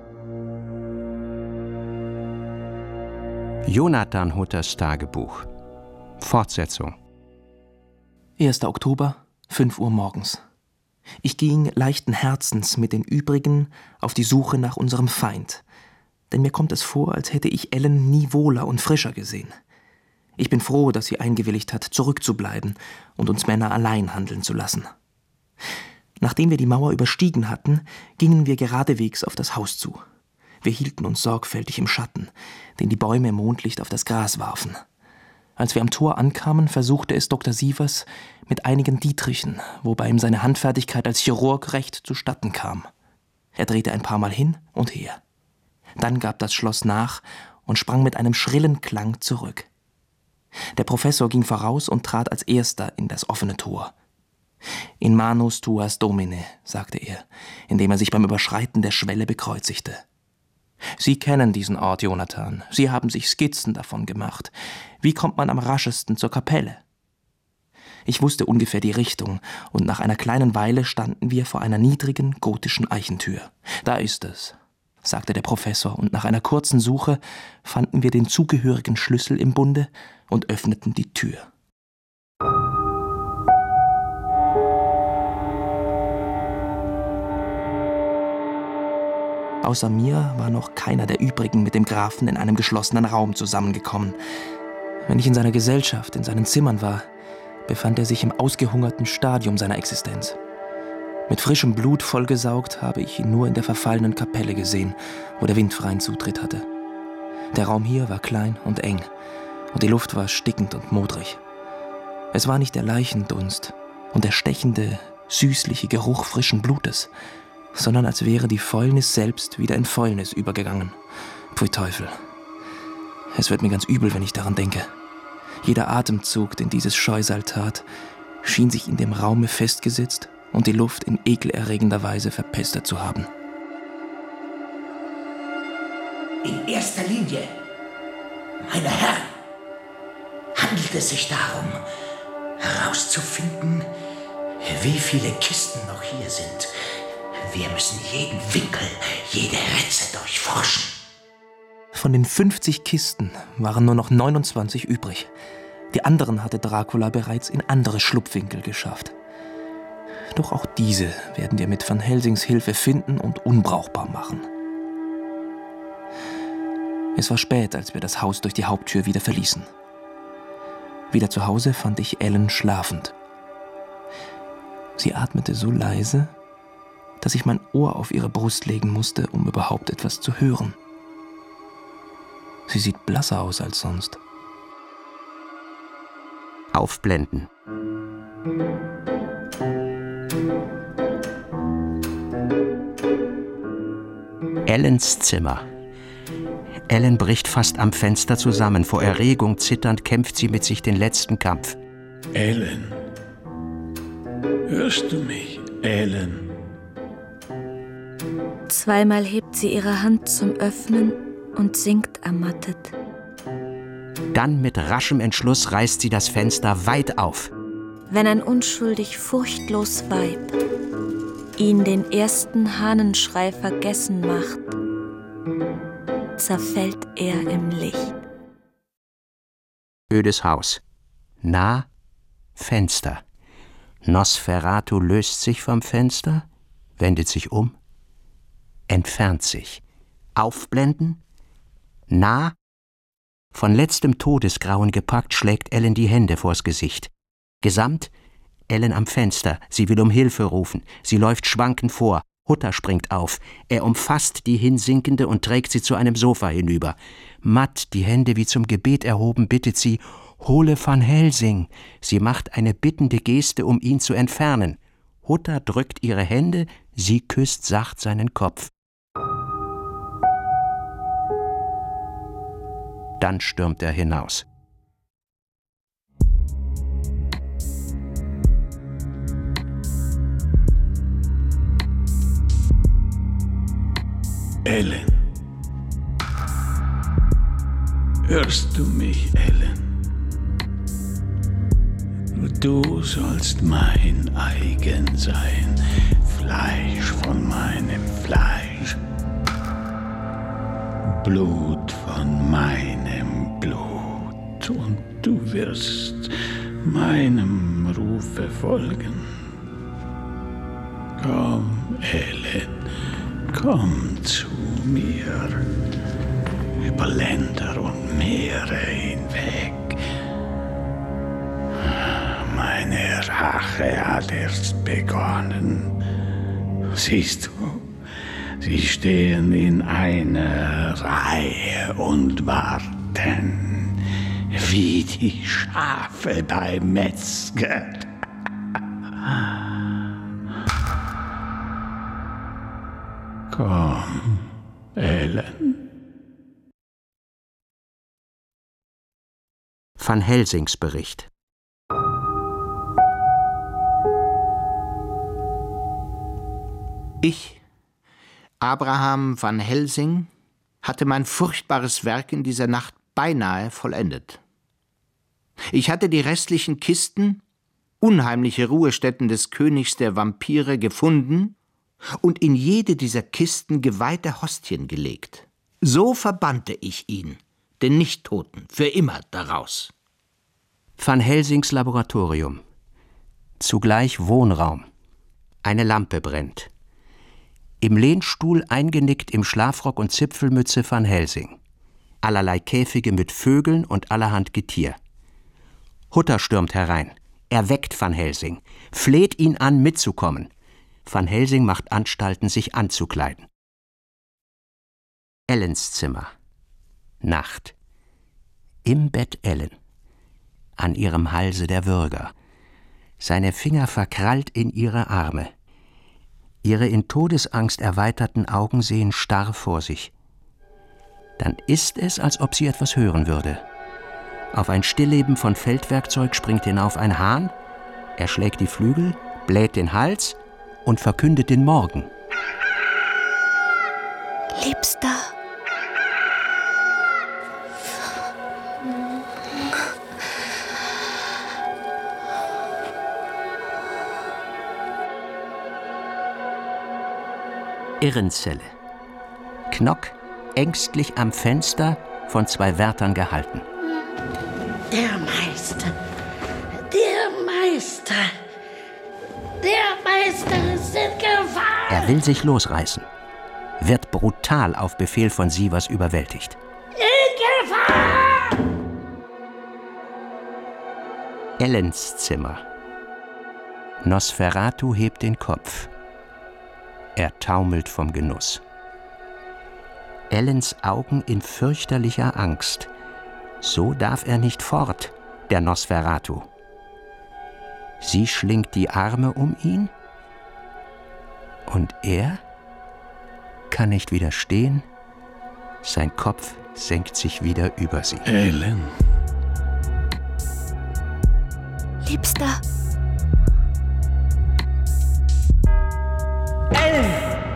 Jonathan Hutters Tagebuch. Fortsetzung. erster Oktober, fünf Uhr morgens. Ich ging leichten Herzens mit den übrigen auf die Suche nach unserem Feind. Denn mir kommt es vor, als hätte ich Ellen nie wohler und frischer gesehen. Ich bin froh, dass sie eingewilligt hat, zurückzubleiben und uns Männer allein handeln zu lassen. Nachdem wir die Mauer überstiegen hatten, gingen wir geradewegs auf das Haus zu. Wir hielten uns sorgfältig im Schatten, den die Bäume im Mondlicht auf das Gras warfen. Als wir am Tor ankamen, versuchte es Doktor Sievers mit einigen Dietrichen, wobei ihm seine Handfertigkeit als Chirurg recht zustatten kam. Er drehte ein paar Mal hin und her. Dann gab das Schloss nach und sprang mit einem schrillen Klang zurück. Der Professor ging voraus und trat als erster in das offene Tor. In manus tuas Domine, sagte er, indem er sich beim Überschreiten der Schwelle bekreuzigte. Sie kennen diesen Ort, Jonathan. Sie haben sich Skizzen davon gemacht. Wie kommt man am raschesten zur Kapelle? Ich wusste ungefähr die Richtung, und nach einer kleinen Weile standen wir vor einer niedrigen, gotischen Eichentür. Da ist es, sagte der Professor, und nach einer kurzen Suche fanden wir den zugehörigen Schlüssel im Bunde und öffneten die Tür. Außer mir war noch keiner der übrigen mit dem Grafen in einem geschlossenen Raum zusammengekommen. Wenn ich in seiner Gesellschaft, in seinen Zimmern war, befand er sich im ausgehungerten Stadium seiner Existenz. Mit frischem Blut vollgesaugt habe ich ihn nur in der verfallenen Kapelle gesehen, wo der Wind freien Zutritt hatte. Der Raum hier war klein und eng, und die Luft war stickend und modrig. Es war nicht der Leichendunst und der stechende, süßliche Geruch frischen Blutes, sondern als wäre die Fäulnis selbst wieder in Fäulnis übergegangen. Pfui Teufel. Es wird mir ganz übel, wenn ich daran denke. Jeder Atemzug, den dieses Scheusal tat, schien sich in dem Raume festgesetzt und die Luft in ekelerregender Weise verpestet zu haben. In erster Linie, meine Herren, handelt es sich darum, herauszufinden, wie viele Kisten noch hier sind. Wir müssen jeden Winkel, jede Ritze durchforschen. Von den fünfzig Kisten waren nur noch neunundzwanzig übrig. Die anderen hatte Dracula bereits in andere Schlupfwinkel geschafft. Doch auch diese werden wir mit Van Helsings Hilfe finden und unbrauchbar machen. Es war spät, als wir das Haus durch die Haupttür wieder verließen. Wieder zu Hause fand ich Ellen schlafend. Sie atmete so leise, dass ich mein Ohr auf ihre Brust legen musste, um überhaupt etwas zu hören. Sie sieht blasser aus als sonst. Aufblenden. Ellens Zimmer. Ellen bricht fast am Fenster zusammen. Vor Erregung zitternd kämpft sie mit sich den letzten Kampf. Ellen, hörst du mich, Ellen? Zweimal hebt sie ihre Hand zum Öffnen und sinkt ermattet. Dann mit raschem Entschluss reißt sie das Fenster weit auf. Wenn ein unschuldig furchtlos Weib ihn den ersten Hahnenschrei vergessen macht, zerfällt er im Licht. Ödes Haus. Nah, Fenster. Nosferatu löst sich vom Fenster, wendet sich um, entfernt sich. Aufblenden, nah. Von letztem Todesgrauen gepackt, schlägt Ellen die Hände vors Gesicht. Gesamt, Ellen am Fenster, sie will um Hilfe rufen. Sie läuft schwankend vor. Hutter springt auf. Er umfasst die Hinsinkende und trägt sie zu einem Sofa hinüber. Matt, die Hände wie zum Gebet erhoben, bittet sie, hole Van Helsing. Sie macht eine bittende Geste, um ihn zu entfernen. Hutter drückt ihre Hände, sie küsst sacht seinen Kopf. Dann stürmt er hinaus. Ellen. Hörst du mich, Ellen? Nur du sollst mein eigen sein, Fleisch von meinem Fleisch, Blut von meinem Blut, und du wirst meinem Rufe folgen. Komm, Ellen. Komm zu mir, über Länder und Meere hinweg. Meine Rache hat erst begonnen. Siehst du, sie stehen in einer Reihe und warten, wie die Schafe beim Metzger. Komm, Ellen. Van Helsings Bericht. Ich, Abraham van Helsing, hatte mein furchtbares Werk in dieser Nacht beinahe vollendet. Ich hatte die restlichen Kisten, unheimliche Ruhestätten des Königs der Vampire, gefunden und in jede dieser Kisten geweihte Hostien gelegt. So verbannte ich ihn, den Nichttoten, für immer daraus. Van Helsings Laboratorium. Zugleich Wohnraum. Eine Lampe brennt. Im Lehnstuhl eingenickt im Schlafrock und Zipfelmütze Van Helsing. Allerlei Käfige mit Vögeln und allerhand Getier. Hutter stürmt herein. Er weckt Van Helsing, fleht ihn an, mitzukommen. Van Helsing macht Anstalten, sich anzukleiden. Ellens Zimmer. Nacht. Im Bett Ellen. An ihrem Halse der Würger. Seine Finger verkrallt in ihre Arme. Ihre in Todesangst erweiterten Augen sehen starr vor sich. Dann ist es, als ob sie etwas hören würde. Auf ein Stillleben von Feldwerkzeug springt hinauf ein Hahn, er schlägt die Flügel, bläht den Hals und verkündet den Morgen. Liebster. Irrenzelle. Knock, ängstlich am Fenster, von zwei Wärtern gehalten. Der Meister, der Meister, der Meister ist in Gefahr. Er will sich losreißen, wird brutal auf Befehl von Sievers überwältigt. In Gefahr! Ellens Zimmer. Nosferatu hebt den Kopf. Er taumelt vom Genuss. Ellens Augen in fürchterlicher Angst. So darf er nicht fort, der Nosferatu. Sie schlingt die Arme um ihn und er kann nicht widerstehen, sein Kopf senkt sich wieder über sie. Ellen. Liebster. Ellen!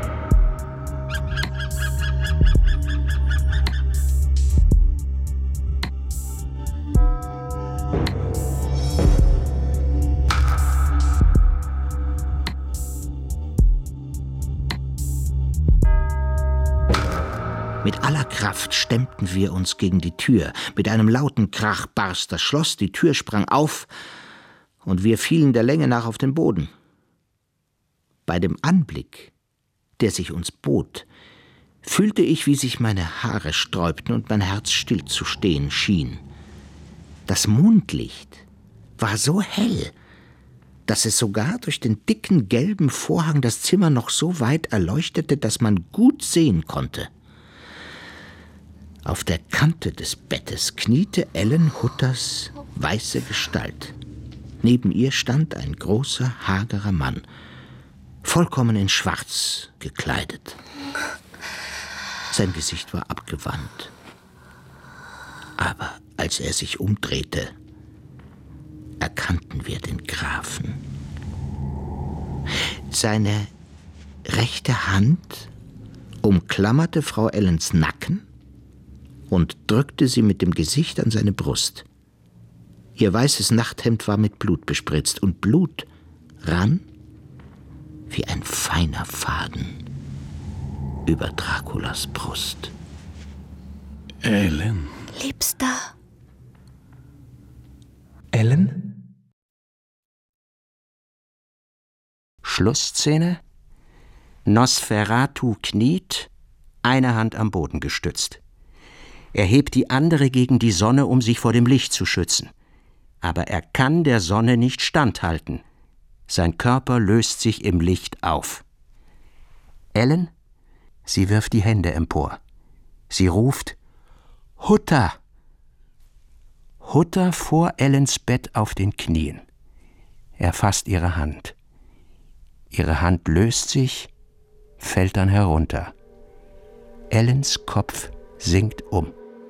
Mit aller Kraft stemmten wir uns gegen die Tür. Mit einem lauten Krach barst das Schloss, die Tür sprang auf und wir fielen der Länge nach auf den Boden. Bei dem Anblick, der sich uns bot, fühlte ich, wie sich meine Haare sträubten und mein Herz stillzustehen schien. Das Mondlicht war so hell, dass es sogar durch den dicken gelben Vorhang das Zimmer noch so weit erleuchtete, dass man gut sehen konnte. Auf der Kante des Bettes kniete Ellen Hutters weiße Gestalt. Neben ihr stand ein großer, hagerer Mann, vollkommen in Schwarz gekleidet. Sein Gesicht war abgewandt. Aber als er sich umdrehte, erkannten wir den Grafen. Seine rechte Hand umklammerte Frau Ellens Nacken und drückte sie mit dem Gesicht an seine Brust. Ihr weißes Nachthemd war mit Blut bespritzt, und Blut rann wie ein feiner Faden über Draculas Brust. Ellen. Liebster. Ellen? Schlussszene: Nosferatu kniet, eine Hand am Boden gestützt. Er hebt die andere gegen die Sonne, um sich vor dem Licht zu schützen. Aber er kann der Sonne nicht standhalten. Sein Körper löst sich im Licht auf. Ellen? Sie wirft die Hände empor. Sie ruft: Hutter! Hutter vor Ellens Bett auf den Knien. Er fasst ihre Hand. Ihre Hand löst sich, fällt dann herunter. Ellens Kopf sinkt um.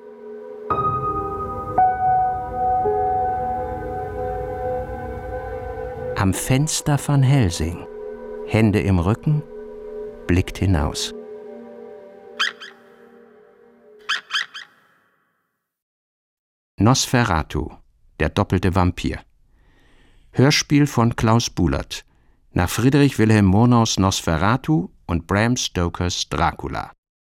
Am Fenster Van Helsing, Hände im Rücken, blickt hinaus. Nosferatu, der doppelte Vampir. Hörspiel von Klaus Buhlert, nach Friedrich Wilhelm Murnaus Nosferatu und Bram Stokers Dracula.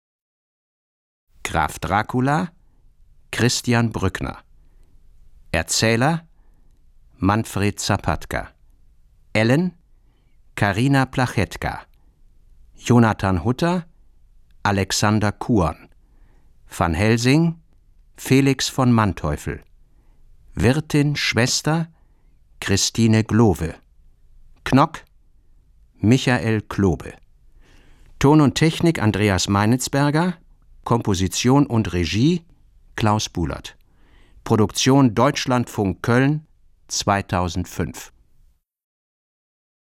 Graf Dracula, Christian Brückner. Erzähler, Manfred Zapatka. Ellen, Karina Plachetka. Jonathan Hutter, Alexander Kuon. Van Helsing, Felix von Manteuffel. Wirtin, Schwester, Christine Glove. Knock, Michael Klobe. Ton und Technik Andreas Meinitzberger. Komposition und Regie Klaus Buhlert. Produktion Deutschlandfunk Köln zweitausendfünf.